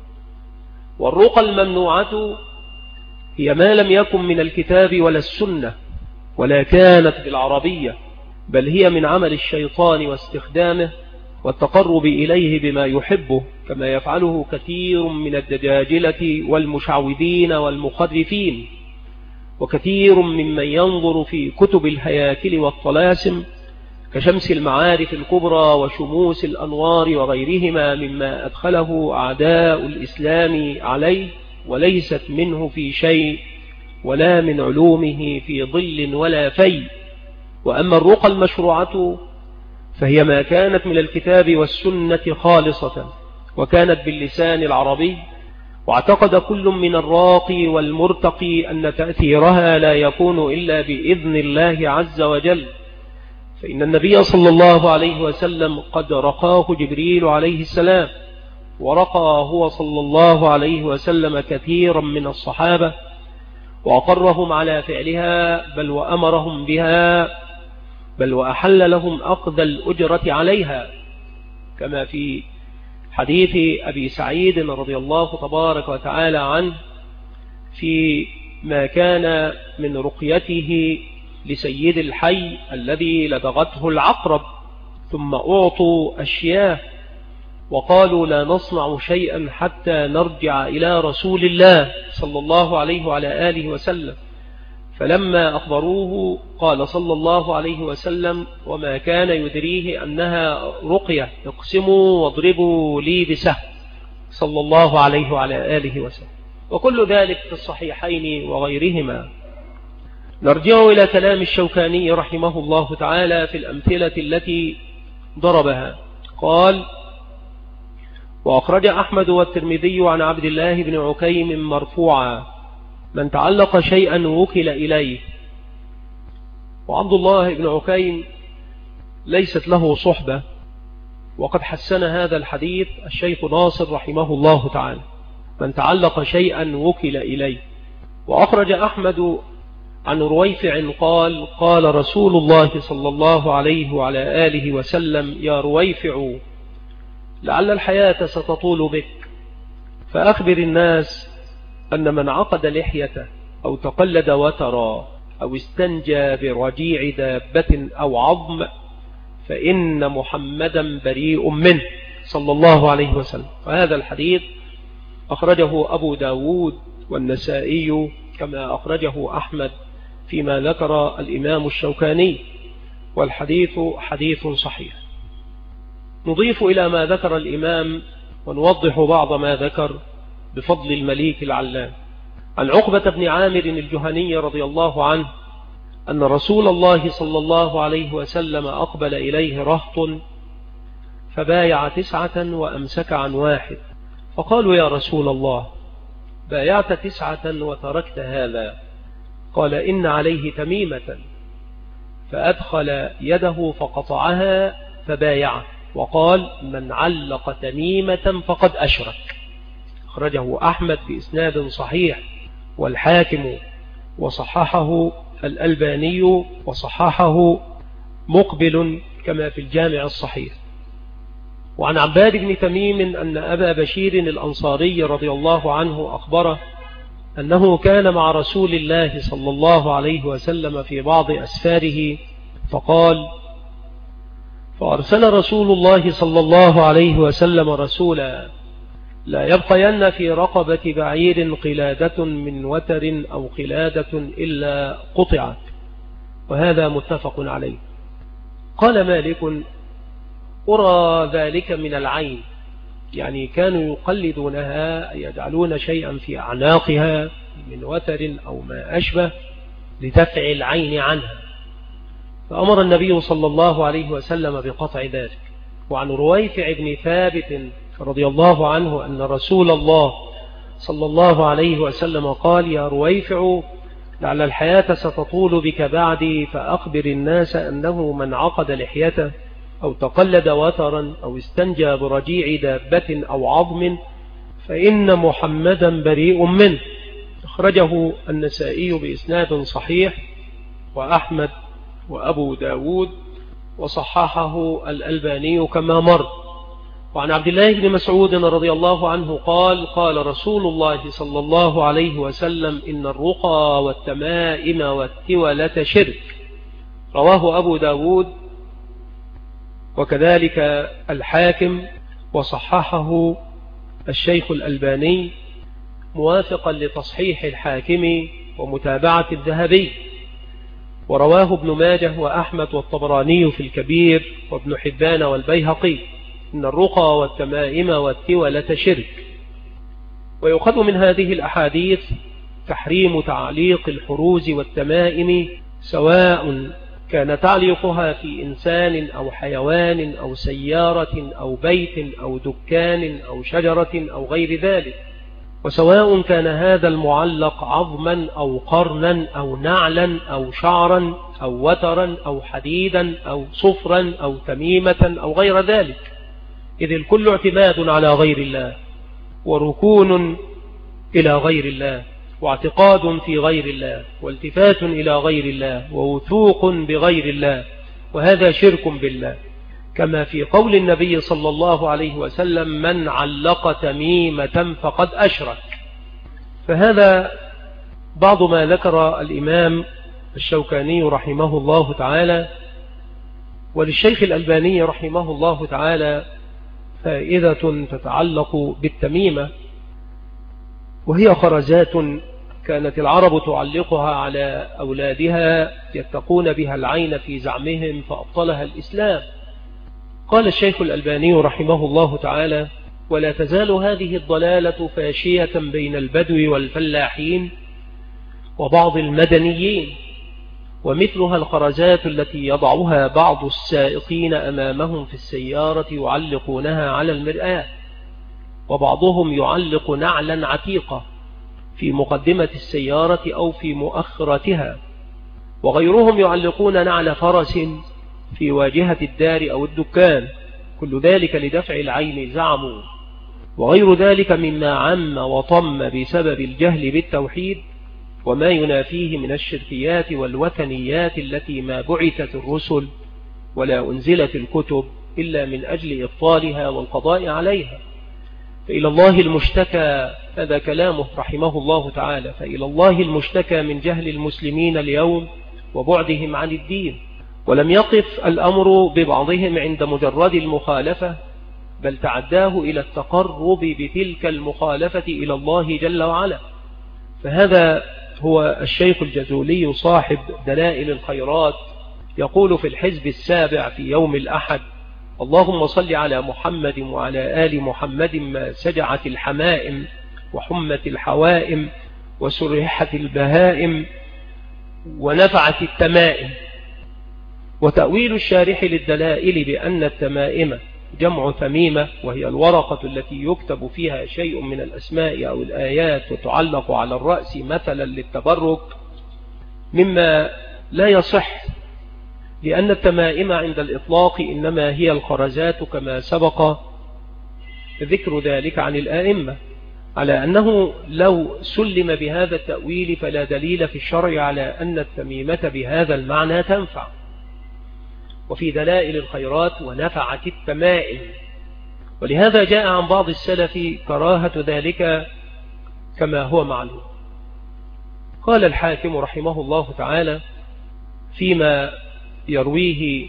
والرقى الممنوعة هي ما لم يكن من الكتاب ولا السنة ولا كانت بالعربية، بل هي من عمل الشيطان واستخدامه والتقرب إليه بما يحبه، كما يفعله كثير من الدجاجلة والمشعوذين والمخرفين، وكثير ممن ينظر في كتب الهياكل والطلاسم كشمس المعارف الكبرى وشموس الأنوار وغيرهما مما أدخله أعداء الإسلام عليه وليست منه في شيء ولا من علومه في ظل ولا في. وأما الرقى المشروعة فهي ما كانت من الكتاب والسنة خالصة وكانت باللسان العربي، واعتقد كل من الراقي والمرتقي أن تأثيرها لا يكون إلا بإذن الله عز وجل، فإن النبي صلى الله عليه وسلم قد رقاه جبريل عليه السلام، ورقى هو صلى الله عليه وسلم كثيرا من الصحابة وأقرهم على فعلها، بل وأمرهم بها، بل وأحل لهم أخذ الأجرة عليها، كما في حديث أبي سعيد رضي الله تبارك وتعالى عنه في ما كان من رقيته لسيد الحي الذي لدغته العقرب ثم أعطوا أشياء وقالوا لا نصنع شيئا حتى نرجع إلى رسول الله صلى الله عليه وعلى آله وسلم، فلما أخبروه قال صلى الله عليه وسلم وما كان يدريه أنها رقية اقسموا واضربوا لي بسهم صلى الله عليه وعلى آله وسلم. وكل ذلك في الصحيحين وغيرهما. نرجع إلى كلام الشوكاني رحمه الله تعالى في الأمثلة التي ضربها. قال وأخرج أحمد والترمذي عن عبد الله بن عكيم مرفوعا من تعلق شيئا وكل إليه. وعبد الله بن عكيم ليست له صحبة، وقد حسن هذا الحديث الشيخ ناصر رحمه الله تعالى من تعلق شيئا وكل إليه. وأخرج أحمد عن رويفع قال قال رسول الله صلى الله عليه وعلى آله وسلم يا رويفع لعل الحياة ستطول بك، فأخبر الناس أن من عقد لحيته أو تقلد وترا أو استنجى برجيع دابة أو عظم فإن محمدا بريء منه صلى الله عليه وسلم. وهذا الحديث أخرجه أبو داود والنسائي كما أخرجه أحمد فيما ذكر الإمام الشوكاني، والحديث حديث صحيح. نضيف إلى ما ذكر الإمام ونوضح بعض ما ذكر بفضل المليك العلام. عن عقبة بن عامر الجهني رضي الله عنه أن رسول الله صلى الله عليه وسلم أقبل إليه رهط فبايع 9 وأمسك عن 1، فقالوا يا رسول الله بايعت 9 وتركت هذا. قال إن عليه تميمة، فأدخل يده فقطعها فبايعه، وقال من علق تميمة فقد أشرك. أخرجه أحمد بإسناد صحيح، والحاكم وصححه الألباني وصححه مقبل كما في الجامع الصحيح. وعن عباد بن تميم أن أبا بشير الأنصاري رضي الله عنه أخبره أنه كان مع رسول الله صلى الله عليه وسلم في بعض أسفاره، فقال: فأرسل رسول الله صلى الله عليه وسلم رسولا لا يبقين في رقبة بعير قلادة من وتر أو قلادة إلا قطعت. وهذا متفق عليه. قال مالك: أرى ذلك من العين، يعني كانوا يقلدونها، يجعلون شيئا في أعناقها من وتر أو ما أشبه لدفع العين عنها، فأمر النبي صلى الله عليه وسلم بقطع ذلك. وعن رويفع بن ثابت رضي الله عنه أن رسول الله صلى الله عليه وسلم قال: يا رويفع لعل الحياة ستطول بك بعدي، فأخبر الناس أنه من عقد لحيته أو تقلد وترا أو استنجى برجيع دابة أو عظم فإن محمدا بريء منه. أخرجه النسائي بإسناد صحيح، وأحمد وأبو داود، وصححه الألباني كما مر. وعن عبد الله بن مسعود رضي الله عنه قال: قال رسول الله صلى الله عليه وسلم: إن الرقى والتمائم والتولة شرك. رواه أبو داود وكذلك الحاكم، وصححه الشيخ الألباني موافقا لتصحيح الحاكم ومتابعة الذهبي. ورواه ابن ماجه وأحمد والطبراني في الكبير وابن حبان والبيهقي: إن الرقى والتمائم والتولة شرك. ويؤخذ من هذه الأحاديث تحريم تعليق الحروز والتمائم، سواء كان تعليقها في إنسان أو حيوان أو سيارة أو بيت أو دكان أو شجرة أو غير ذلك، وسواء كان هذا المعلق عظما أو قرنا أو نعلا أو شعرا أو وترا أو حديدا أو صفرا أو تميمة أو غير ذلك، إذ الكل اعتماد على غير الله، وركون إلى غير الله، واعتقاد في غير الله، والتفات إلى غير الله، ووثوق بغير الله، وهذا شرك بالله، كما في قول النبي صلى الله عليه وسلم: من علق تميمة فقد أشرك. فهذا بعض ما ذكر الإمام الشوكاني رحمه الله تعالى. وللشيخ الألباني رحمه الله تعالى فائدة تتعلق بالتميمة، وهي خرزات كانت العرب تعلقها على أولادها يتقون بها العين في زعمهم، فأبطلها الإسلام. قال الشيخ الألباني رحمه الله تعالى: ولا تزال هذه الضلالة فاشية بين البدو والفلاحين وبعض المدنيين، ومثلها الخرزات التي يضعها بعض السائقين أمامهم في السيارة يعلقونها على المرآة، وبعضهم يعلق نعلا عتيقة في مقدمة السيارة أو في مؤخرتها، وغيرهم يعلقون نعل فرس في واجهة الدار أو الدكان، كل ذلك لدفع العين زعموا، وغير ذلك مما عم وطم بسبب الجهل بالتوحيد وما ينافيه من الشركيات والوثنيات التي ما بعثت الرسل ولا أنزلت الكتب إلا من أجل إبطالها والقضاء عليها. فإلى الله المشتكى، هذا كلامه رحمه الله تعالى، فإلى الله المشتكى من جهل المسلمين اليوم وبعدهم عن الدين. ولم يقف الأمر ببعضهم عند مجرد المخالفة، بل تعداه إلى التقرب بتلك المخالفة إلى الله جل وعلا. فهذا هو الشيخ الجزولي صاحب دلائل الخيرات، يقول في الحزب 7 في يوم الأحد: اللهم صل على محمد وعلى آل محمد ما سجعت الحمائم وحمت الحوائم وسرحت البهائم ونفعت التمائم. وتأويل الشارح للدلائل بأن التمائم جمع ثميمة، وهي الورقة التي يكتب فيها شيء من الأسماء أو الآيات وتعلق على الرأس مثلا للتبرك، مما لا يصح، لأن التمائم عند الإطلاق إنما هي الخرزات كما سبق ذكر ذلك عن الآئمة، على أنه لو سلم بهذا التأويل فلا دليل في الشرع على أن التميمة بهذا المعنى تنفع. وفي دلائل الخيرات ونفعت التمائم، ولهذا جاء عن بعض السلف كراهة ذلك كما هو معلوم. قال الحاكم رحمه الله تعالى فيما يرويه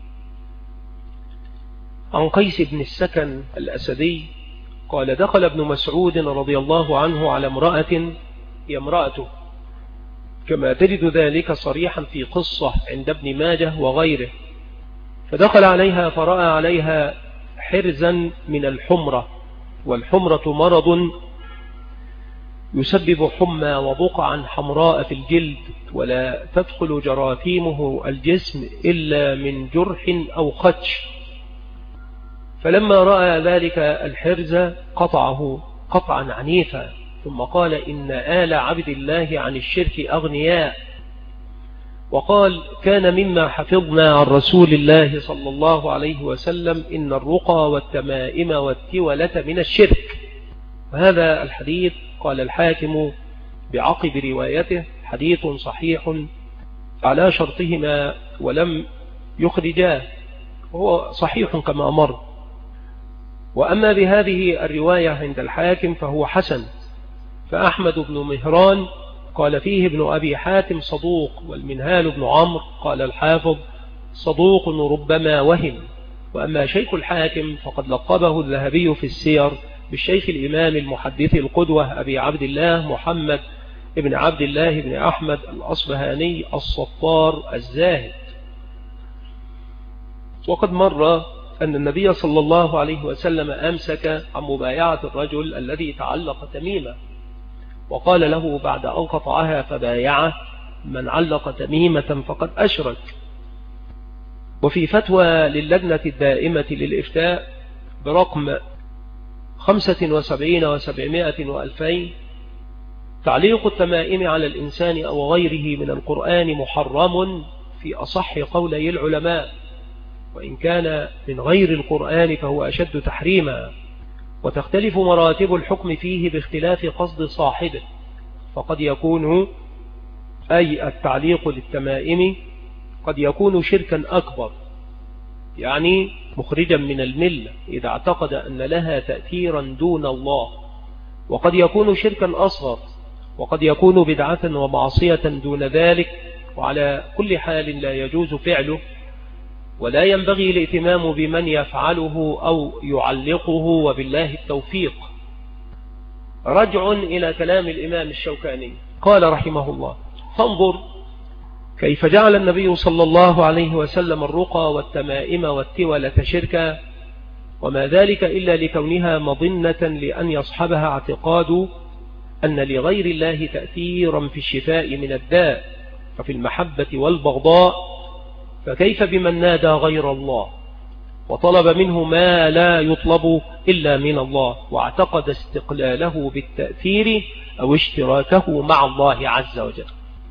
عن قيس بن السكن الأسدي قال: دخل ابن مسعود رضي الله عنه على امرأة هي امرأته، كما تجد ذلك صريحا في قصة عند ابن ماجه وغيره، فدخل عليها فرأى عليها حرزا من الحمرة، والحمرة مرض يسبب حمى وبقعا حمراء في الجلد، ولا تدخل جراثيمه الجسم إلا من جرح أو خدش. فلما رأى ذلك الحرز قطعه قطعا عنيفا، ثم قال: إن آل عبد الله عن الشرك أغنياء. وقال: كان مما حفظنا عن رسول الله صلى الله عليه وسلم إن الرقى والتمائم والتولة من الشرك. وهذا الحديث قال الحاكم بعقب روايته حديث صحيح على شرطهما ولم يخرجاه، وهو صحيح كما أمر. وأما بهذه الرواية عند الحاكم فهو حسن. فأحمد بن مهران قال فيه ابن أبي حاتم صدوق، والمنهال بن عمرو قال الحافظ صدوق ربما وهم. وأما شيخ الحاكم فقد لقبه الذهبي في السير بالشيخ الإمام المحدث القدوة أبي عبد الله محمد ابن عبد الله بن أحمد الأصبهاني الصطار الزاهد. وقد مر أن النبي صلى الله عليه وسلم أمسك عن مبايعة الرجل الذي تعلق تميمة، وقال له بعد أن قطعها فبايعه: من علق تميمة فقد أشرك. وفي فتوى للجنة الدائمة للإفتاء برقم 75 و700 و2000: تعليق التمائم على الإنسان أو غيره من القرآن محرم في أصح قولي العلماء، وإن كان من غير القرآن فهو أشد تحريما. وتختلف مراتب الحكم فيه باختلاف قصد صاحبه، فقد يكون أي التعليق للتمائم قد يكون شركا أكبر، يعني مخرجا من الملة إذا اعتقد أن لها تأثيرا دون الله، وقد يكون شركا أصغر، وقد يكون بدعة ومعصية دون ذلك. وعلى كل حال لا يجوز فعله، ولا ينبغي الاهتمام بمن يفعله أو يعلقه، وبالله التوفيق. رجع إلى كلام الإمام الشوكاني قال رحمه الله: فانظر كيف جعل النبي صلى الله عليه وسلم الرقى والتمائم والتولة شركا، وما ذلك إلا لكونها مظنة لأن يصحبها اعتقاد أن لغير الله تأثيرا في الشفاء من الداء ففي المحبة والبغضاء، فكيف بمن نادى غير الله وطلب منه ما لا يطلب إلا من الله، واعتقد استقلاله بالتأثير أو اشتراكه مع الله عز وجل.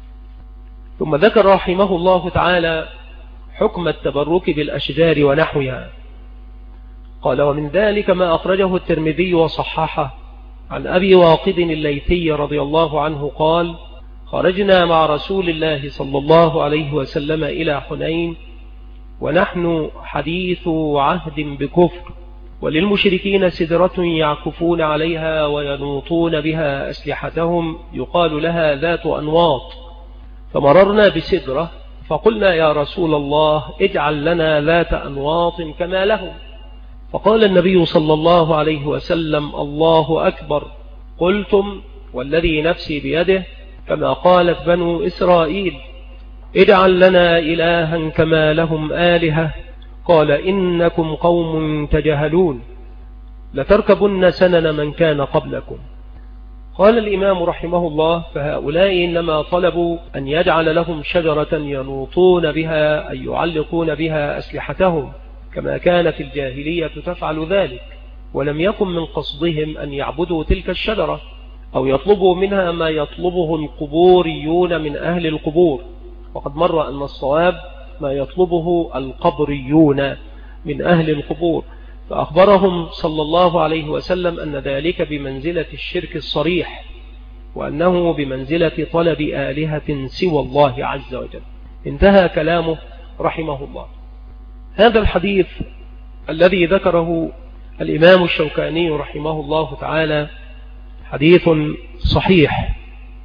ثم ذكر رحمه الله تعالى حكم التبرك بالأشجار ونحوها. قال: ومن ذلك ما أخرجه الترمذي وصححه عن أبي واقد الليثي رضي الله عنه قال: خرجنا مع رسول الله صلى الله عليه وسلم إلى حنين ونحن حديث عهد بكفر، وللمشركين سدرة يعكفون عليها وينوطون بها أسلحتهم يقال لها ذات أنواط، فمررنا بسدرة فقلنا: يا رسول الله اجعل لنا ذات أنواط كما لهم. فقال النبي صلى الله عليه وسلم: الله أكبر، قلتم والذي نفسي بيده كما قالت بنو إسرائيل: اجعل لنا إلها كما لهم آلهة. قال: إنكم قوم تجهلون، لتركبن سنن من كان قبلكم. قال الإمام رحمه الله: فهؤلاء إنما طلبوا أن يجعل لهم شجرة ينوطون بها أي يعلقون بها أسلحتهم، كما كانت الجاهلية تفعل ذلك، ولم يكن من قصدهم أن يعبدوا تلك الشجرة أو يطلبوا منها ما يطلبه القبوريون من أهل القبور، وقد مر أن الصواب ما يطلبه القبريون من أهل القبور، فأخبرهم صلى الله عليه وسلم أن ذلك بمنزلة الشرك الصريح، وأنه بمنزلة طلب آلهة سوى الله عز وجل. انتهى كلامه رحمه الله. هذا الحديث الذي ذكره الإمام الشوكاني رحمه الله تعالى حديث صحيح،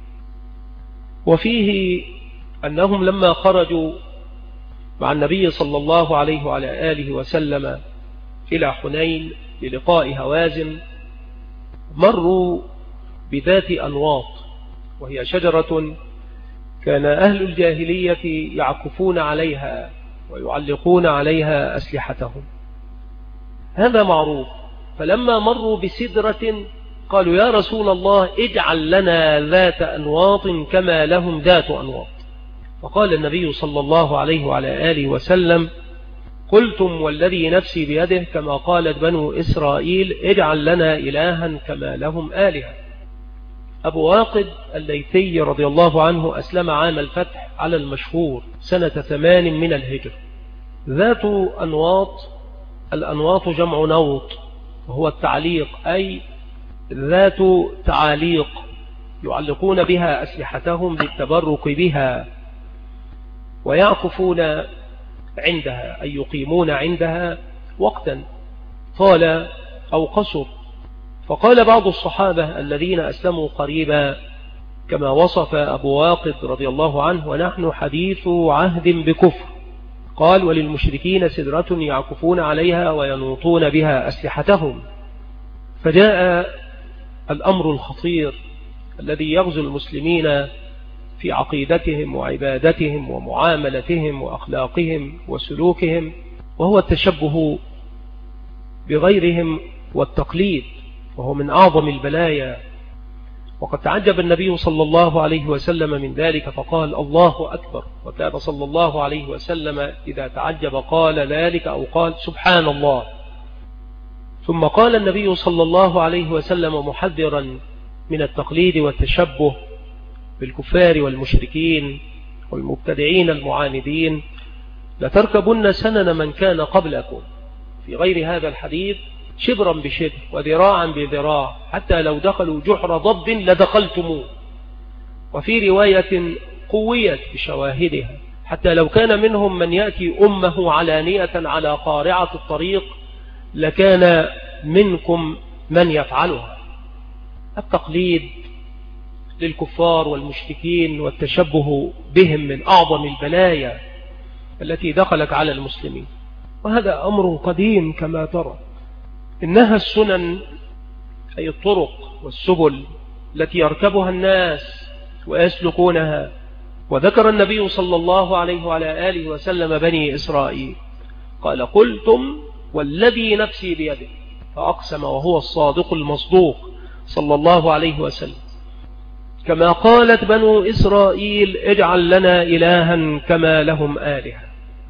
وفيه أنهم لما خرجوا مع النبي صلى الله عليه وعلى آله وسلم إلى حنين للقاء هوازن مروا بذات أنواط، وهي شجرة كان أهل الجاهلية يعكفون عليها ويعلقون عليها أسلحتهم، هذا معروف. فلما مروا بسدرة قالوا يا رسول الله اجعل لنا ذات أنواط كما لهم ذات أنواط، فقال النبي صلى الله عليه وعلى آله وسلم قلتم والذي نفسي بيده كما قالت بنو إسرائيل اجعل لنا إلها كما لهم آلهة. أبو واقد الليثي رضي الله عنه أسلم عام الفتح على المشهور سنة 8 من الهجر. ذات أنواط، الأنواط جمع نوط وهو التعليق، أي ذات تعاليق يعلقون بها أسلحتهم للتبرك بها، ويعكفون عندها أي يقيمون عندها وقتا طال أو قصر. فقال بعض الصحابة الذين أسلموا قريبا كما وصف أبو واقد رضي الله عنه ونحن حديث عهد بكفر، قال وللمشركين سدرة يعكفون عليها وينوطون بها أسلحتهم. فجاء الأمر الخطير الذي يغزو المسلمين في عقيدتهم وعبادتهم ومعاملتهم وأخلاقهم وسلوكهم، وهو التشبه بغيرهم والتقليد، وهو من أعظم البلايا. وقد تعجب النبي صلى الله عليه وسلم من ذلك فقال الله أكبر، وكان صلى الله عليه وسلم إذا تعجب قال ذلك أو قال سبحان الله. ثم قال النبي صلى الله عليه وسلم محذرا من التقليد والتشبه بالكفار والمشركين والمبتدعين المعاندين لتركبن سنن من كان قبلكم، في غير هذا الحديث شبرا بشبر وذراعا بذراع حتى لو دخلوا جحر ضب لدخلتموه، وفي رواية قويت بشواهدها حتى لو كان منهم من يأتي أمه علانية على قارعة الطريق لكان منكم من يفعلها. التقليد للكفار والمشركين والتشبه بهم من أعظم البلايا التي دخلت على المسلمين، وهذا أمر قديم كما ترى. إنها السنن أي الطرق والسبل التي يركبها الناس ويسلكونها. وذكر النبي صلى الله عليه وعلى آله وسلم بني إسرائيل قال قلتم والذي نفسي بيده، فأقسم وهو الصادق المصدوق صلى الله عليه وسلم كما قالت بنو إسرائيل اجعل لنا إلها كما لهم آلهة.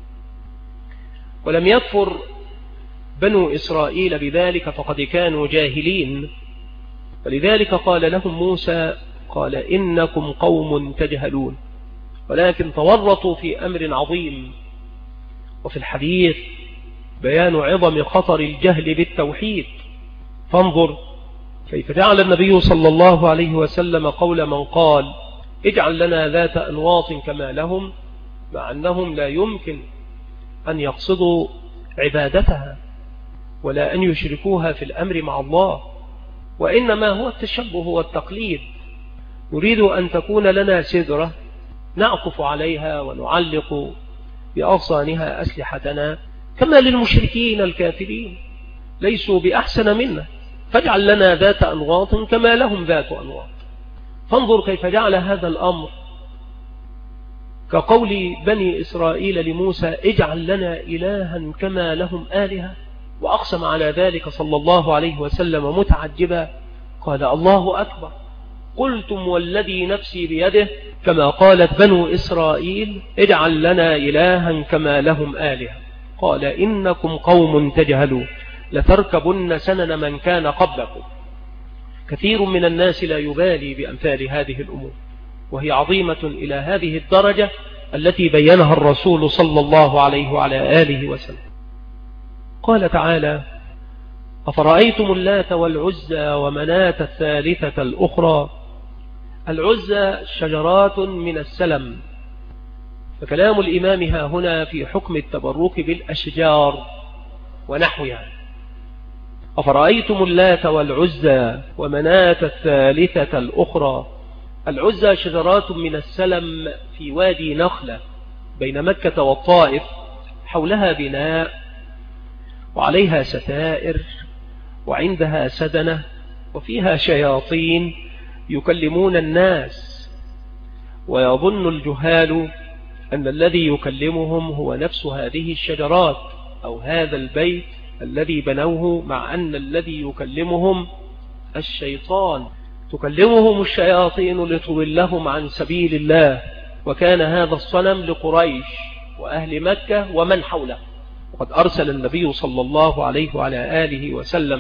ولم يكفر بنو إسرائيل بذلك فقد كانوا جاهلين، فلذلك قال لهم موسى قال إنكم قوم تجهلون، ولكن تورطوا في أمر عظيم. وفي الحديث بيان عظم خطر الجهل بالتوحيد، فانظر كيف جعل النبي صلى الله عليه وسلم قول من قال اجعل لنا ذات أنواط كما لهم، مع أنهم لا يمكن أن يقصدوا عبادتها ولا أن يشركوها في الأمر مع الله، وإنما هو التشبه والتقليد. نريد أن تكون لنا سدرة نعكف عليها ونعلق بأغصانها أسلحتنا كما للمشركين الكافرين، ليسوا بأحسن منا، فاجعل لنا ذات أنواط كما لهم ذات أنواط. فانظر كيف جعل هذا الأمر كقول بني إسرائيل لموسى اجعل لنا إلها كما لهم آلهة، وأقسم على ذلك صلى الله عليه وسلم متعجبا قال الله أكبر قلتم والذي نفسي بيده كما قالت بنو إسرائيل اجعل لنا إلها كما لهم آلهة. قال إنكم قوم تجهلوا لتركبن سنن من كان قبلكم. كثير من الناس لا يبالي بأمثال هذه الأمور، وهي عظيمة إلى هذه الدرجة التي بينها الرسول صلى الله عليه وعلى آله وسلم. قال تعالى: أفرأيتم اللات والعزى ومناة الثالثة الأخرى. العزى شجرات من السلم، فكلام الإمام ها هنا في حكم التبرك بالأشجار ونحوها. أفرأيتم اللات والعزى ومناة الثالثة الأخرى. العزى شجرات من السلم في وادي نخلة بين مكة والطائف، حولها بناء وعليها ستائر وعندها سدنة وفيها شياطين يكلمون الناس، ويظن الجهال أن الذي يكلمهم هو نفس هذه الشجرات أو هذا البيت الذي بنوه، مع أن الذي يكلمهم الشيطان، تكلمهم الشياطين لتضلهم عن سبيل الله. وكان هذا الصنم لقريش وأهل مكة ومن حوله، وقد أرسل النبي صلى الله عليه وعلى آله وسلم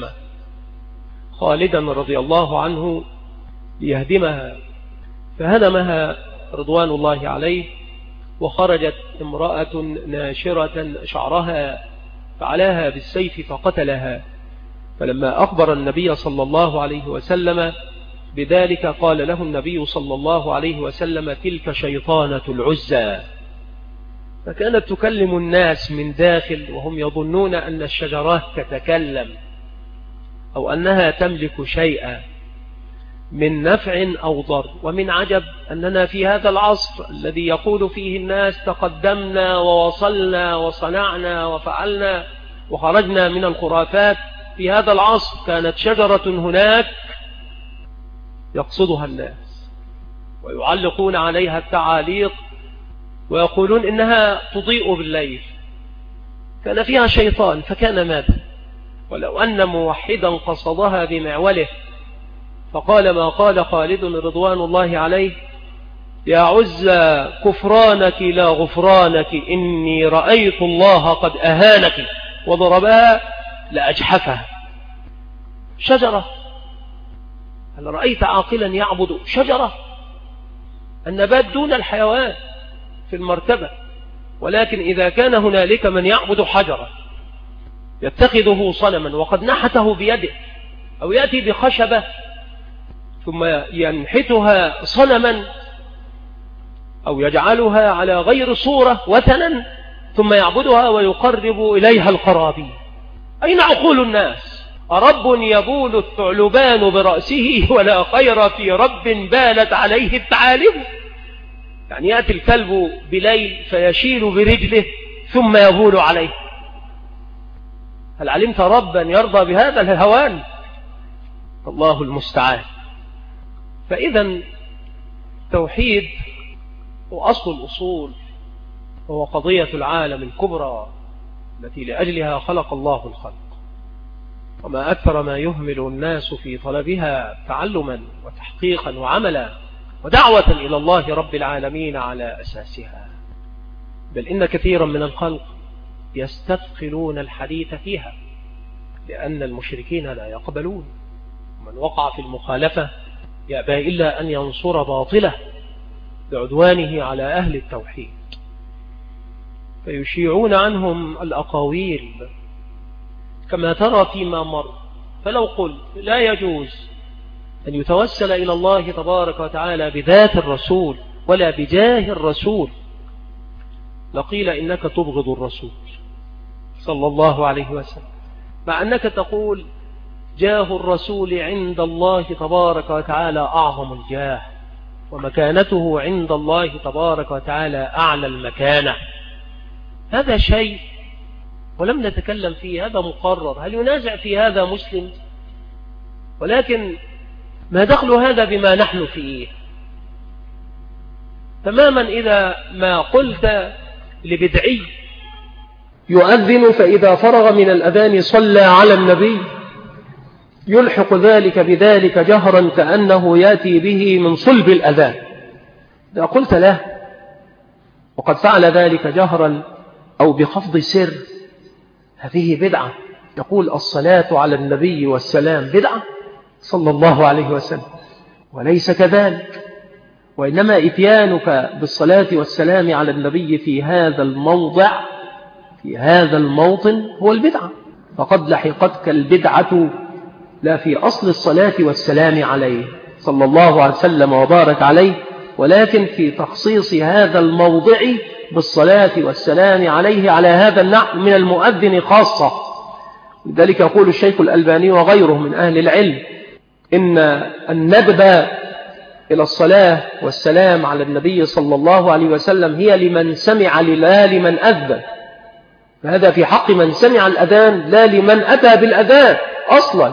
خالدا رضي الله عنه ليهدمها، فهدمها رضوان الله عليه، وخرجت امرأة ناشرة شعرها فعلاها بالسيف فقتلها. فلما أخبر النبي صلى الله عليه وسلم بذلك قال له النبي صلى الله عليه وسلم: تلك شيطانة العزى. فكانت تكلم الناس من داخل وهم يظنون أن الشجرات تتكلم أو أنها تملك شيئا من نفع أو ضر. ومن عجب أننا في هذا العصر الذي يقول فيه الناس تقدمنا ووصلنا وصنعنا وفعلنا وخرجنا من الخرافات، في هذا العصر كانت شجرة هناك يقصدها الناس ويعلقون عليها التعاليق ويقولون إنها تضيء بالليل. كان فيها شيطان فكان ماذا؟ ولو أن موحدا قصدها بمعوله فقال ما قال خالد رضوان الله عليه: يا عزى كفرانك لا غفرانك، إني رأيت الله قد أهانك، وضربها لأجحفها. شجرة، هل رأيت عاقلا يعبد شجرة؟ النبات دون الحيوان في المرتبة، ولكن إذا كان هنالك من يعبد حجرة يتخذه صنما وقد نحته بيده، أو يأتي بخشبة ثم ينحتها صنما أو يجعلها على غير صورة وثنا ثم يعبدها ويقرب إليها القرابين، أين عقول الناس؟ أرب يبول الثعلبان برأسه ولا خير في رب بالت عليه الثعالب. يعني يأتي الكلب بليل فيشيل برجله ثم يبول عليه. هل علمت ربا يرضى بهذا الهوان؟ الله المستعان. فإذا توحيد وأصل الأصول هو قضية العالم الكبرى التي لأجلها خلق الله الخلق، وما أكثر ما يهمل الناس في طلبها تعلما وتحقيقا وعملا ودعوة إلى الله رب العالمين على أساسها. بل إن كثيرا من الخلق يستثقلون الحديث فيها لأن المشركين لا يقبلون، ومن وقع في المخالفة يأبى إلا أن ينصر باطله بعدوانه على أهل التوحيد، فيشيعون عنهم الأقاويل كما ترى فيما مر. فلو قل لا يجوز أن يتوسل إلى الله تبارك وتعالى بذات الرسول ولا بجاه الرسول لقيل إنك تبغض الرسول صلى الله عليه وسلم، مع أنك تقول جاه الرسول عند الله تبارك وتعالى أعظم الجاه، ومكانته عند الله تبارك وتعالى أعلى المكانة. هذا شيء ولم نتكلم فيه، هذا مقرر. هل ينازع في هذا مسلم؟ ولكن ما دخل هذا بما نحن فيه؟ تماما إذا ما قلت لبدعي يؤذن فإذا فرغ من الأذان صلى على النبي يلحق ذلك بذلك جهرا كأنه يأتي به من صلب الأذان، إذا قلت له وقد فعل ذلك جهرا أو بخفض سر هذه بدعة. يقول الصلاة على النبي والسلام بدعة صلى الله عليه وسلم، وليس كذلك، وإنما إتيانك بالصلاة والسلام على النبي في هذا الموضع في هذا الموطن هو البدعة. فقد لحقتك البدعة لا في أصل الصلاة والسلام عليه صلى الله عليه وسلم وبارك عليه، ولكن في تخصيص هذا الموضع بالصلاة والسلام عليه على هذا النحو من المؤذن خاصة. لذلك يقول الشيخ الألباني وغيره من أهل العلم إن الندب إلى الصلاة والسلام على النبي صلى الله عليه وسلم هي لمن سمع لا لمن أذن، فهذا في حق من سمع الأذان لا لمن أتى بالأذان أصلا.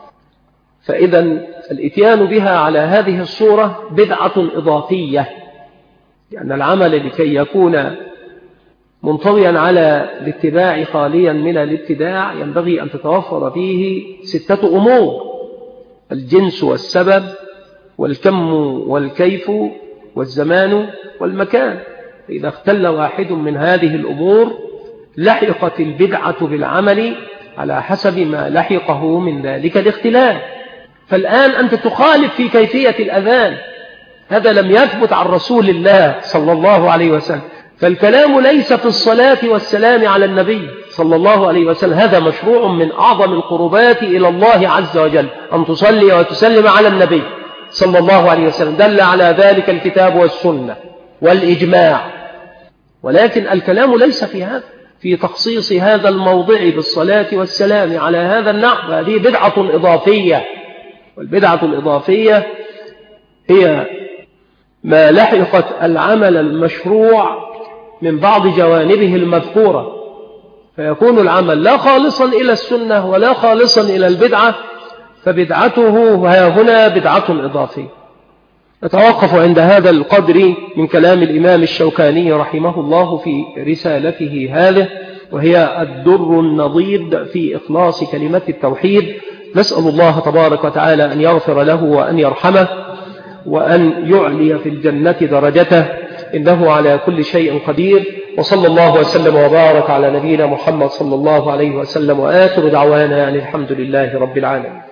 فإذا الإتيان بها على هذه الصورة بدعة إضافية، لأن العمل لكي يكون منطويا على الاتباع خاليا من الابتداع ينبغي أن تتوفر فيه 6 أمور: الجنس والسبب والكم والكيف والزمان والمكان. فإذا اختل واحد من هذه الأمور لحقت البدعة بالعمل على حسب ما لحقه من ذلك الاختلاف. فالآن أنت تخالف في كيفية الأذان، هذا لم يثبت عن رسول الله صلى الله عليه وسلم. فالكلام ليس في الصلاة والسلام على النبي صلى الله عليه وسلم، هذا مشروع من أعظم القربات إلى الله عز وجل، أن تصلي وتسلم على النبي صلى الله عليه وسلم، دل على ذلك الكتاب والسنة والإجماع. ولكن الكلام ليس في هذا، في تخصيص هذا الموضع بالصلاة والسلام على هذا النحو، هذه بدعة إضافية. والبدعة الإضافية هي ما لحقت العمل المشروع من بعض جوانبه المذكورة، فيكون العمل لا خالصا إلى السنة ولا خالصا إلى البدعة، فبدعته هنا بدعة إضافية. نتوقف عند هذا القدر من كلام الإمام الشوكاني رحمه الله في رسالته هذه، وهي الدر النضيد في إخلاص كلمة التوحيد. نسأل الله تبارك وتعالى أن يغفر له وأن يرحمه وأن يعلي في الجنة درجته، إنه على كل شيء قدير. وصلى الله وسلم وبارك على نبينا محمد صلى الله عليه وسلم، وآخر دعوانا أن الحمد لله رب العالمين.